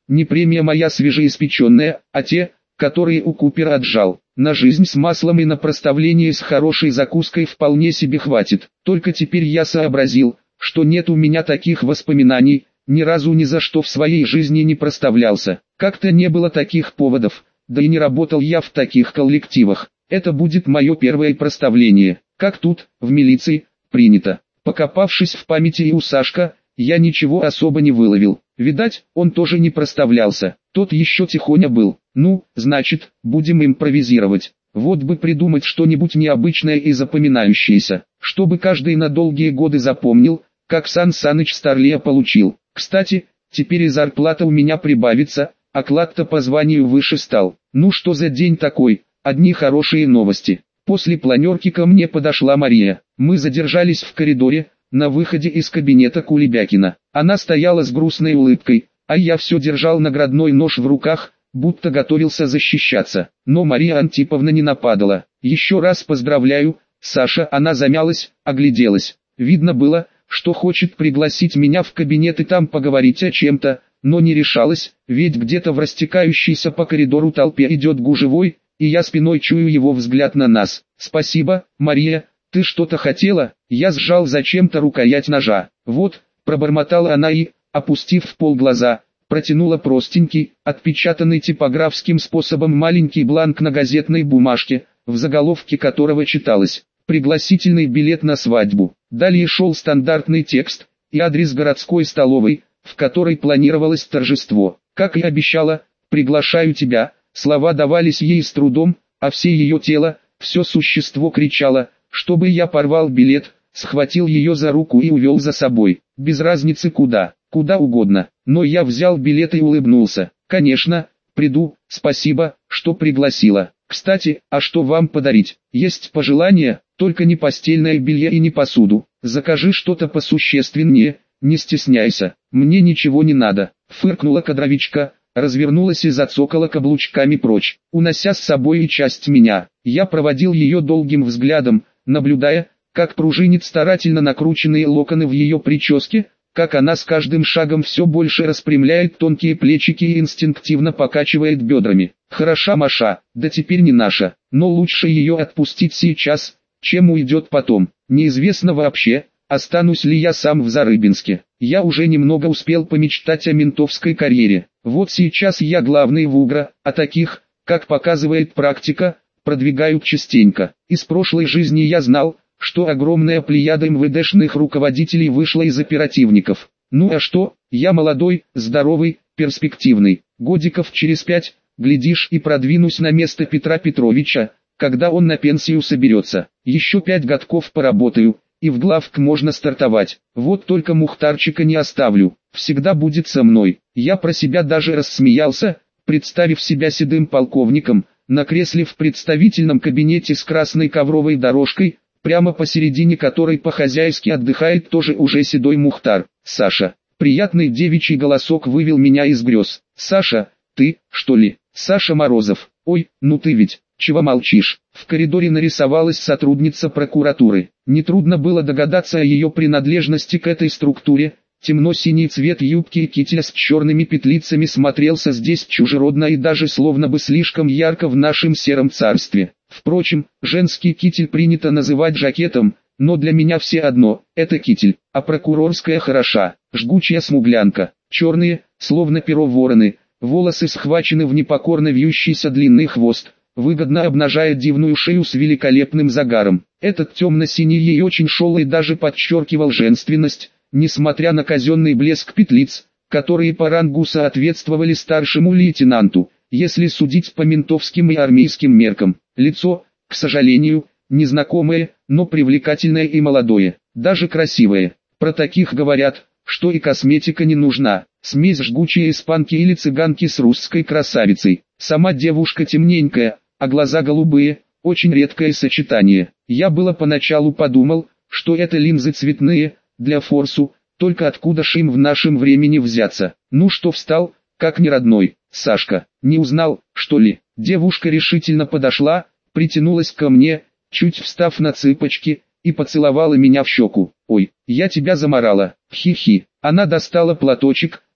не премия моя свежеиспеченная, а те, которые у Купера отжал. На жизнь с маслом и на проставление с хорошей закуской вполне себе хватит. Только теперь я сообразил, что нет у меня таких воспоминаний, ни разу ни за что в своей жизни не проставлялся. Как-то не было таких поводов, да и не работал я в таких коллективах. Это будет мое первое проставление, как тут, в милиции, принято. Покопавшись в памяти и у Сашка, я ничего особо не выловил. Видать, он тоже не проставлялся, тот еще тихоня был. Ну, значит, будем импровизировать. Вот бы придумать что-нибудь необычное и запоминающееся, чтобы каждый на долгие годы запомнил, как Сан Саныч Старлея получил. Кстати, теперь и зарплата у меня прибавится, оклад-то по званию выше стал. Ну что за день такой, одни хорошие новости. После планерки ко мне подошла Мария. Мы задержались в коридоре, на выходе из кабинета Кулебякина. Она стояла с грустной улыбкой, а я все держал наградной нож в руках, будто готовился защищаться. Но Мария Антиповна не нападала. «Еще раз поздравляю, Саша». Она замялась, огляделась. Видно было, что хочет пригласить меня в кабинет и там поговорить о чем-то, но не решалась, ведь где-то в растекающейся по коридору толпе идет гужевой, и я спиной чую его взгляд на нас. «Спасибо, Мария, ты что-то хотела?» Я сжал зачем-то рукоять ножа. «Вот», пробормотала она и, опустив в пол глаза, протянула простенький, отпечатанный типографским способом маленький бланк на газетной бумажке, в заголовке которого читалось «Пригласительный билет на свадьбу». Далее шел стандартный текст и адрес городской столовой, в которой планировалось торжество. Как и обещала, «Приглашаю тебя». Слова давались ей с трудом, а все ее тело, все существо кричало, чтобы я порвал билет, схватил ее за руку и увел за собой. Без разницы куда, куда угодно. Но я взял билет и улыбнулся. «Конечно, приду, спасибо, что пригласила. Кстати, а что вам подарить? Есть пожелания? Только не постельное белье и не посуду. Закажи что-то посущественнее, не стесняйся. Мне ничего не надо», фыркнула кадровичка, развернулась и зацокала каблучками прочь, унося с собой и часть меня. Я проводил ее долгим взглядом, наблюдая, как пружинит старательно накрученные локоны в ее прическе, как она с каждым шагом все больше распрямляет тонкие плечики и инстинктивно покачивает бедрами. Хороша Маша, да теперь не наша, но лучше ее отпустить сейчас, чем уйдет потом. Неизвестно вообще, останусь ли я сам в Зарыбинске. Я уже немного успел помечтать о ментовской карьере. Вот сейчас я главный в УГРО, а таких, как показывает практика, продвигают частенько. Из прошлой жизни я знал, что огромная плеяда эм вэ дэшных руководителей вышла из оперативников. Ну а что, я молодой, здоровый, перспективный. Годиков через пять, глядишь, и продвинусь на место Петра Петровича, когда он на пенсию соберется. Еще пять годков поработаю, и в главк можно стартовать. Вот только Мухтарчика не оставлю, всегда будет со мной. Я про себя даже рассмеялся, представив себя седым полковником, на кресле в представительном кабинете с красной ковровой дорожкой, прямо посередине которой по-хозяйски отдыхает тоже уже седой Мухтар. «Саша». Приятный девичий голосок вывел меня из грез. «Саша, ты, что ли?» «Саша Морозов». «Ой, ну ты ведь, чего молчишь?» В коридоре нарисовалась сотрудница прокуратуры. Нетрудно было догадаться о ее принадлежности к этой структуре. Темно-синий цвет юбки и кителя с черными петлицами смотрелся здесь чужеродно и даже словно бы слишком ярко в нашем сером царстве. Впрочем, женский китель принято называть жакетом, но для меня все одно, это китель, а прокурорская хороша, жгучая смуглянка, черные, словно перо вороны, волосы схвачены в непокорно вьющийся длинный хвост, выгодно обнажая дивную шею с великолепным загаром. Этот темно-синий ей очень шел и даже подчеркивал женственность, несмотря на казенный блеск петлиц, которые по рангу соответствовали старшему лейтенанту, если судить по ментовским и армейским меркам. Лицо, к сожалению, незнакомое, но привлекательное и молодое, даже красивое. Про таких говорят, что и косметика не нужна. Смесь жгучей испанки или цыганки с русской красавицей. Сама девушка темненькая, а глаза голубые, очень редкое сочетание. Я было поначалу подумал, что это линзы цветные, для форсу, только откуда ж им в нашем времени взяться. Ну что встал, как не родной, Сашка, не узнал, что ли? Девушка решительно подошла, притянулась ко мне, чуть встав на цыпочки, и поцеловала меня в щеку. «Ой, я тебя заморала, хи-хи». Она достала платочек,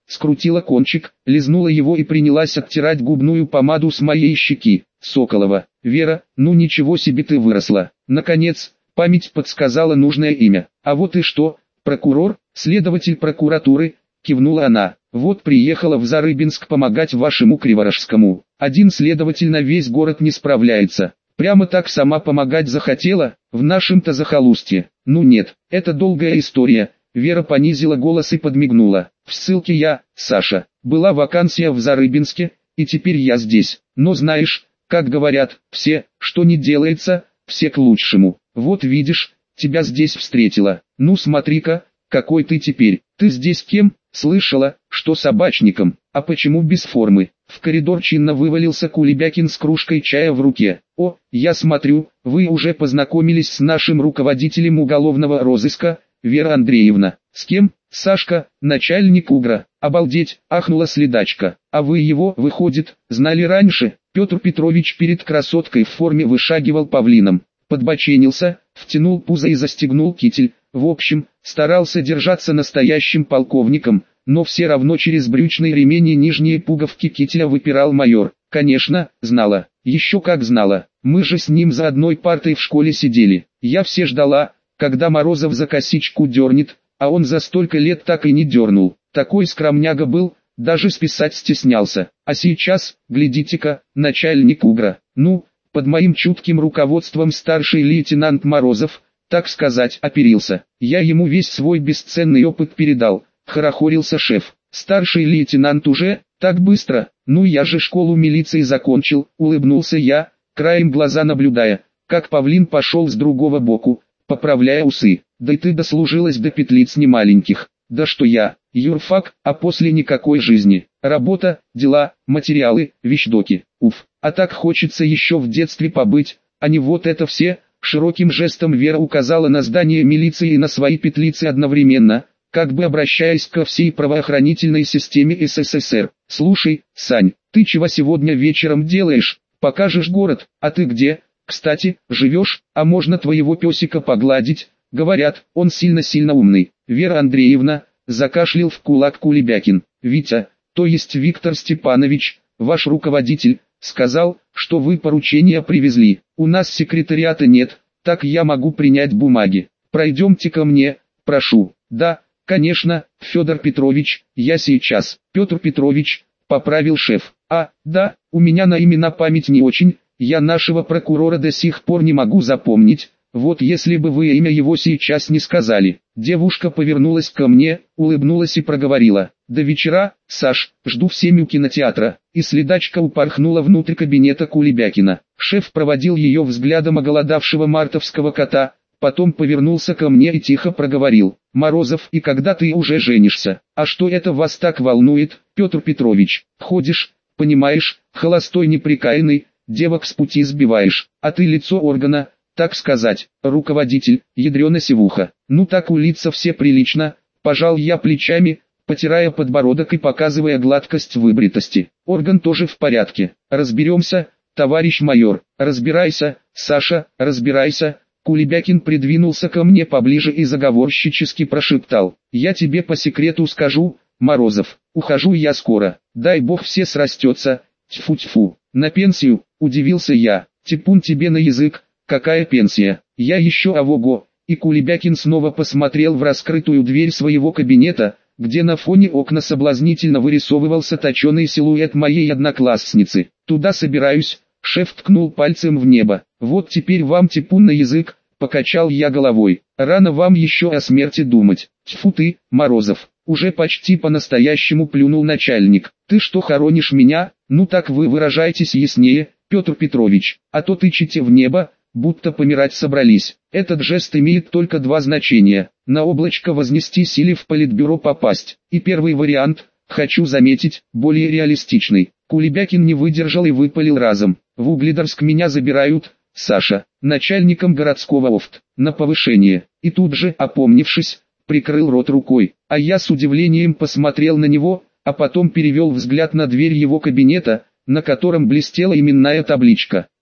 скрутила кончик, лизнула его и принялась оттирать губную помаду с моей щеки. Соколова: Вера, ну ничего себе ты выросла. Наконец, память подсказала нужное имя. А вот и что, прокурор, следователь прокуратуры, кивнула она. Вот приехала в Зарыбинск помогать вашему Криворожскому. Один следователь на весь город не справляется. Прямо так сама помогать захотела, в нашем-то захолустье. Ну нет, это долгая история. Вера понизила голос и подмигнула. В ссылке я, Саша, была вакансия в Зарыбинске, и теперь я здесь. Но знаешь, как говорят, все, что не делается, все к лучшему. Вот видишь, тебя здесь встретила. Ну смотри-ка, какой ты теперь. Ты здесь кем? Слышала, что собачником. А почему без формы? В коридор чинно вывалился Кулебякин с кружкой чая в руке. О, я смотрю, вы уже познакомились с нашим руководителем уголовного розыска, Вера Андреевна. С кем? Сашка, начальник УГРа. Обалдеть, ахнула следачка. А вы его, выходит, знали раньше? Петр Петрович перед красоткой в форме вышагивал павлином. Подбоченился, втянул пузо и застегнул китель. В общем, старался держаться настоящим полковником, но все равно через брючный ремень и нижние пуговки кителя выпирал майор. Конечно, знала. Еще как знала. Мы же с ним за одной партой в школе сидели. Я все ждала, когда Морозов за косичку дернет, а он за столько лет так и не дернул. Такой скромняга был, даже списать стеснялся. А сейчас, глядите-ка, начальник УГРа. Ну, под моим чутким руководством старший лейтенант Морозов, так сказать, оперился. Я ему весь свой бесценный опыт передал, хорохорился шеф. Старший лейтенант уже, так быстро, ну я же школу милиции закончил, улыбнулся я, краем глаза наблюдая, как павлин пошел с другого боку, поправляя усы. Да и ты дослужилась до петлиц немаленьких. Да что я, юрфак, а после никакой жизни. Работа, дела, материалы, вещдоки. Уф, а так хочется еще в детстве побыть, а не вот это все. Широким жестом Вера указала на здание милиции и на свои петлицы одновременно, как бы обращаясь ко всей правоохранительной системе СССР. «Слушай, Сань, ты чего сегодня вечером делаешь? Покажешь город, а ты где? Кстати, живешь, а можно твоего песика погладить? Говорят, он сильно-сильно умный». Вера Андреевна, закашлял в кулак Кулебякин. «Витя, то есть Виктор Степанович, ваш руководитель, сказал, что вы поручение привезли. У нас секретариата нет, так я могу принять бумаги. Пройдемте ко мне, прошу». «Да, конечно, Федор Петрович, я сейчас». «Петр Петрович», поправил шеф. «А, да, у меня на имена память не очень, я нашего прокурора до сих пор не могу запомнить. Вот если бы вы имя его сейчас не сказали». Девушка повернулась ко мне, улыбнулась и проговорила. «До вечера, Саш, жду в семь у кинотеатра». И следачка упорхнула внутрь кабинета Кулебякина. Шеф проводил ее взглядом оголодавшего мартовского кота, потом повернулся ко мне и тихо проговорил. «Морозов, и когда ты уже женишься? А что это вас так волнует, Петр Петрович? Ходишь, понимаешь, холостой неприкаянный, девок с пути сбиваешь, а ты лицо органа, так сказать, руководитель, ядрена сивуха. Ну так у лица все прилично», пожал я плечами, потирая подбородок и показывая гладкость выбритости. «Орган тоже в порядке. Разберемся, товарищ майор». «Разбирайся, Саша, разбирайся». Кулебякин придвинулся ко мне поближе и заговорщически прошептал. «Я тебе по секрету скажу, Морозов, ухожу я скоро. Дай бог все срастется. Тьфу-тьфу. На пенсию», удивился я. «Типун тебе на язык. Какая пенсия? Я еще авого». И Кулебякин снова посмотрел в раскрытую дверь своего кабинета, где на фоне окна соблазнительно вырисовывался точеный силуэт моей одноклассницы. «Туда собираюсь», шеф ткнул пальцем в небо. «Вот теперь вам типун на язык», покачал я головой. «Рано вам еще о смерти думать». «Тьфу ты, Морозов», уже почти по-настоящему плюнул начальник. «Ты что хоронишь меня? Ну так вы выражаетесь яснее, Петр Петрович, а то тычете в небо, будто помирать собрались». Этот жест имеет только два значения: на облачко вознестись или в политбюро попасть. И первый вариант, хочу заметить, более реалистичный. Кулебякин не выдержал и выпалил разом. «В Угледорск меня забирают, Саша, начальником городского ОФТ, на повышение». И тут же, опомнившись, прикрыл рот рукой. А я с удивлением посмотрел на него, а потом перевел взгляд на дверь его кабинета, на котором блестела именная табличка.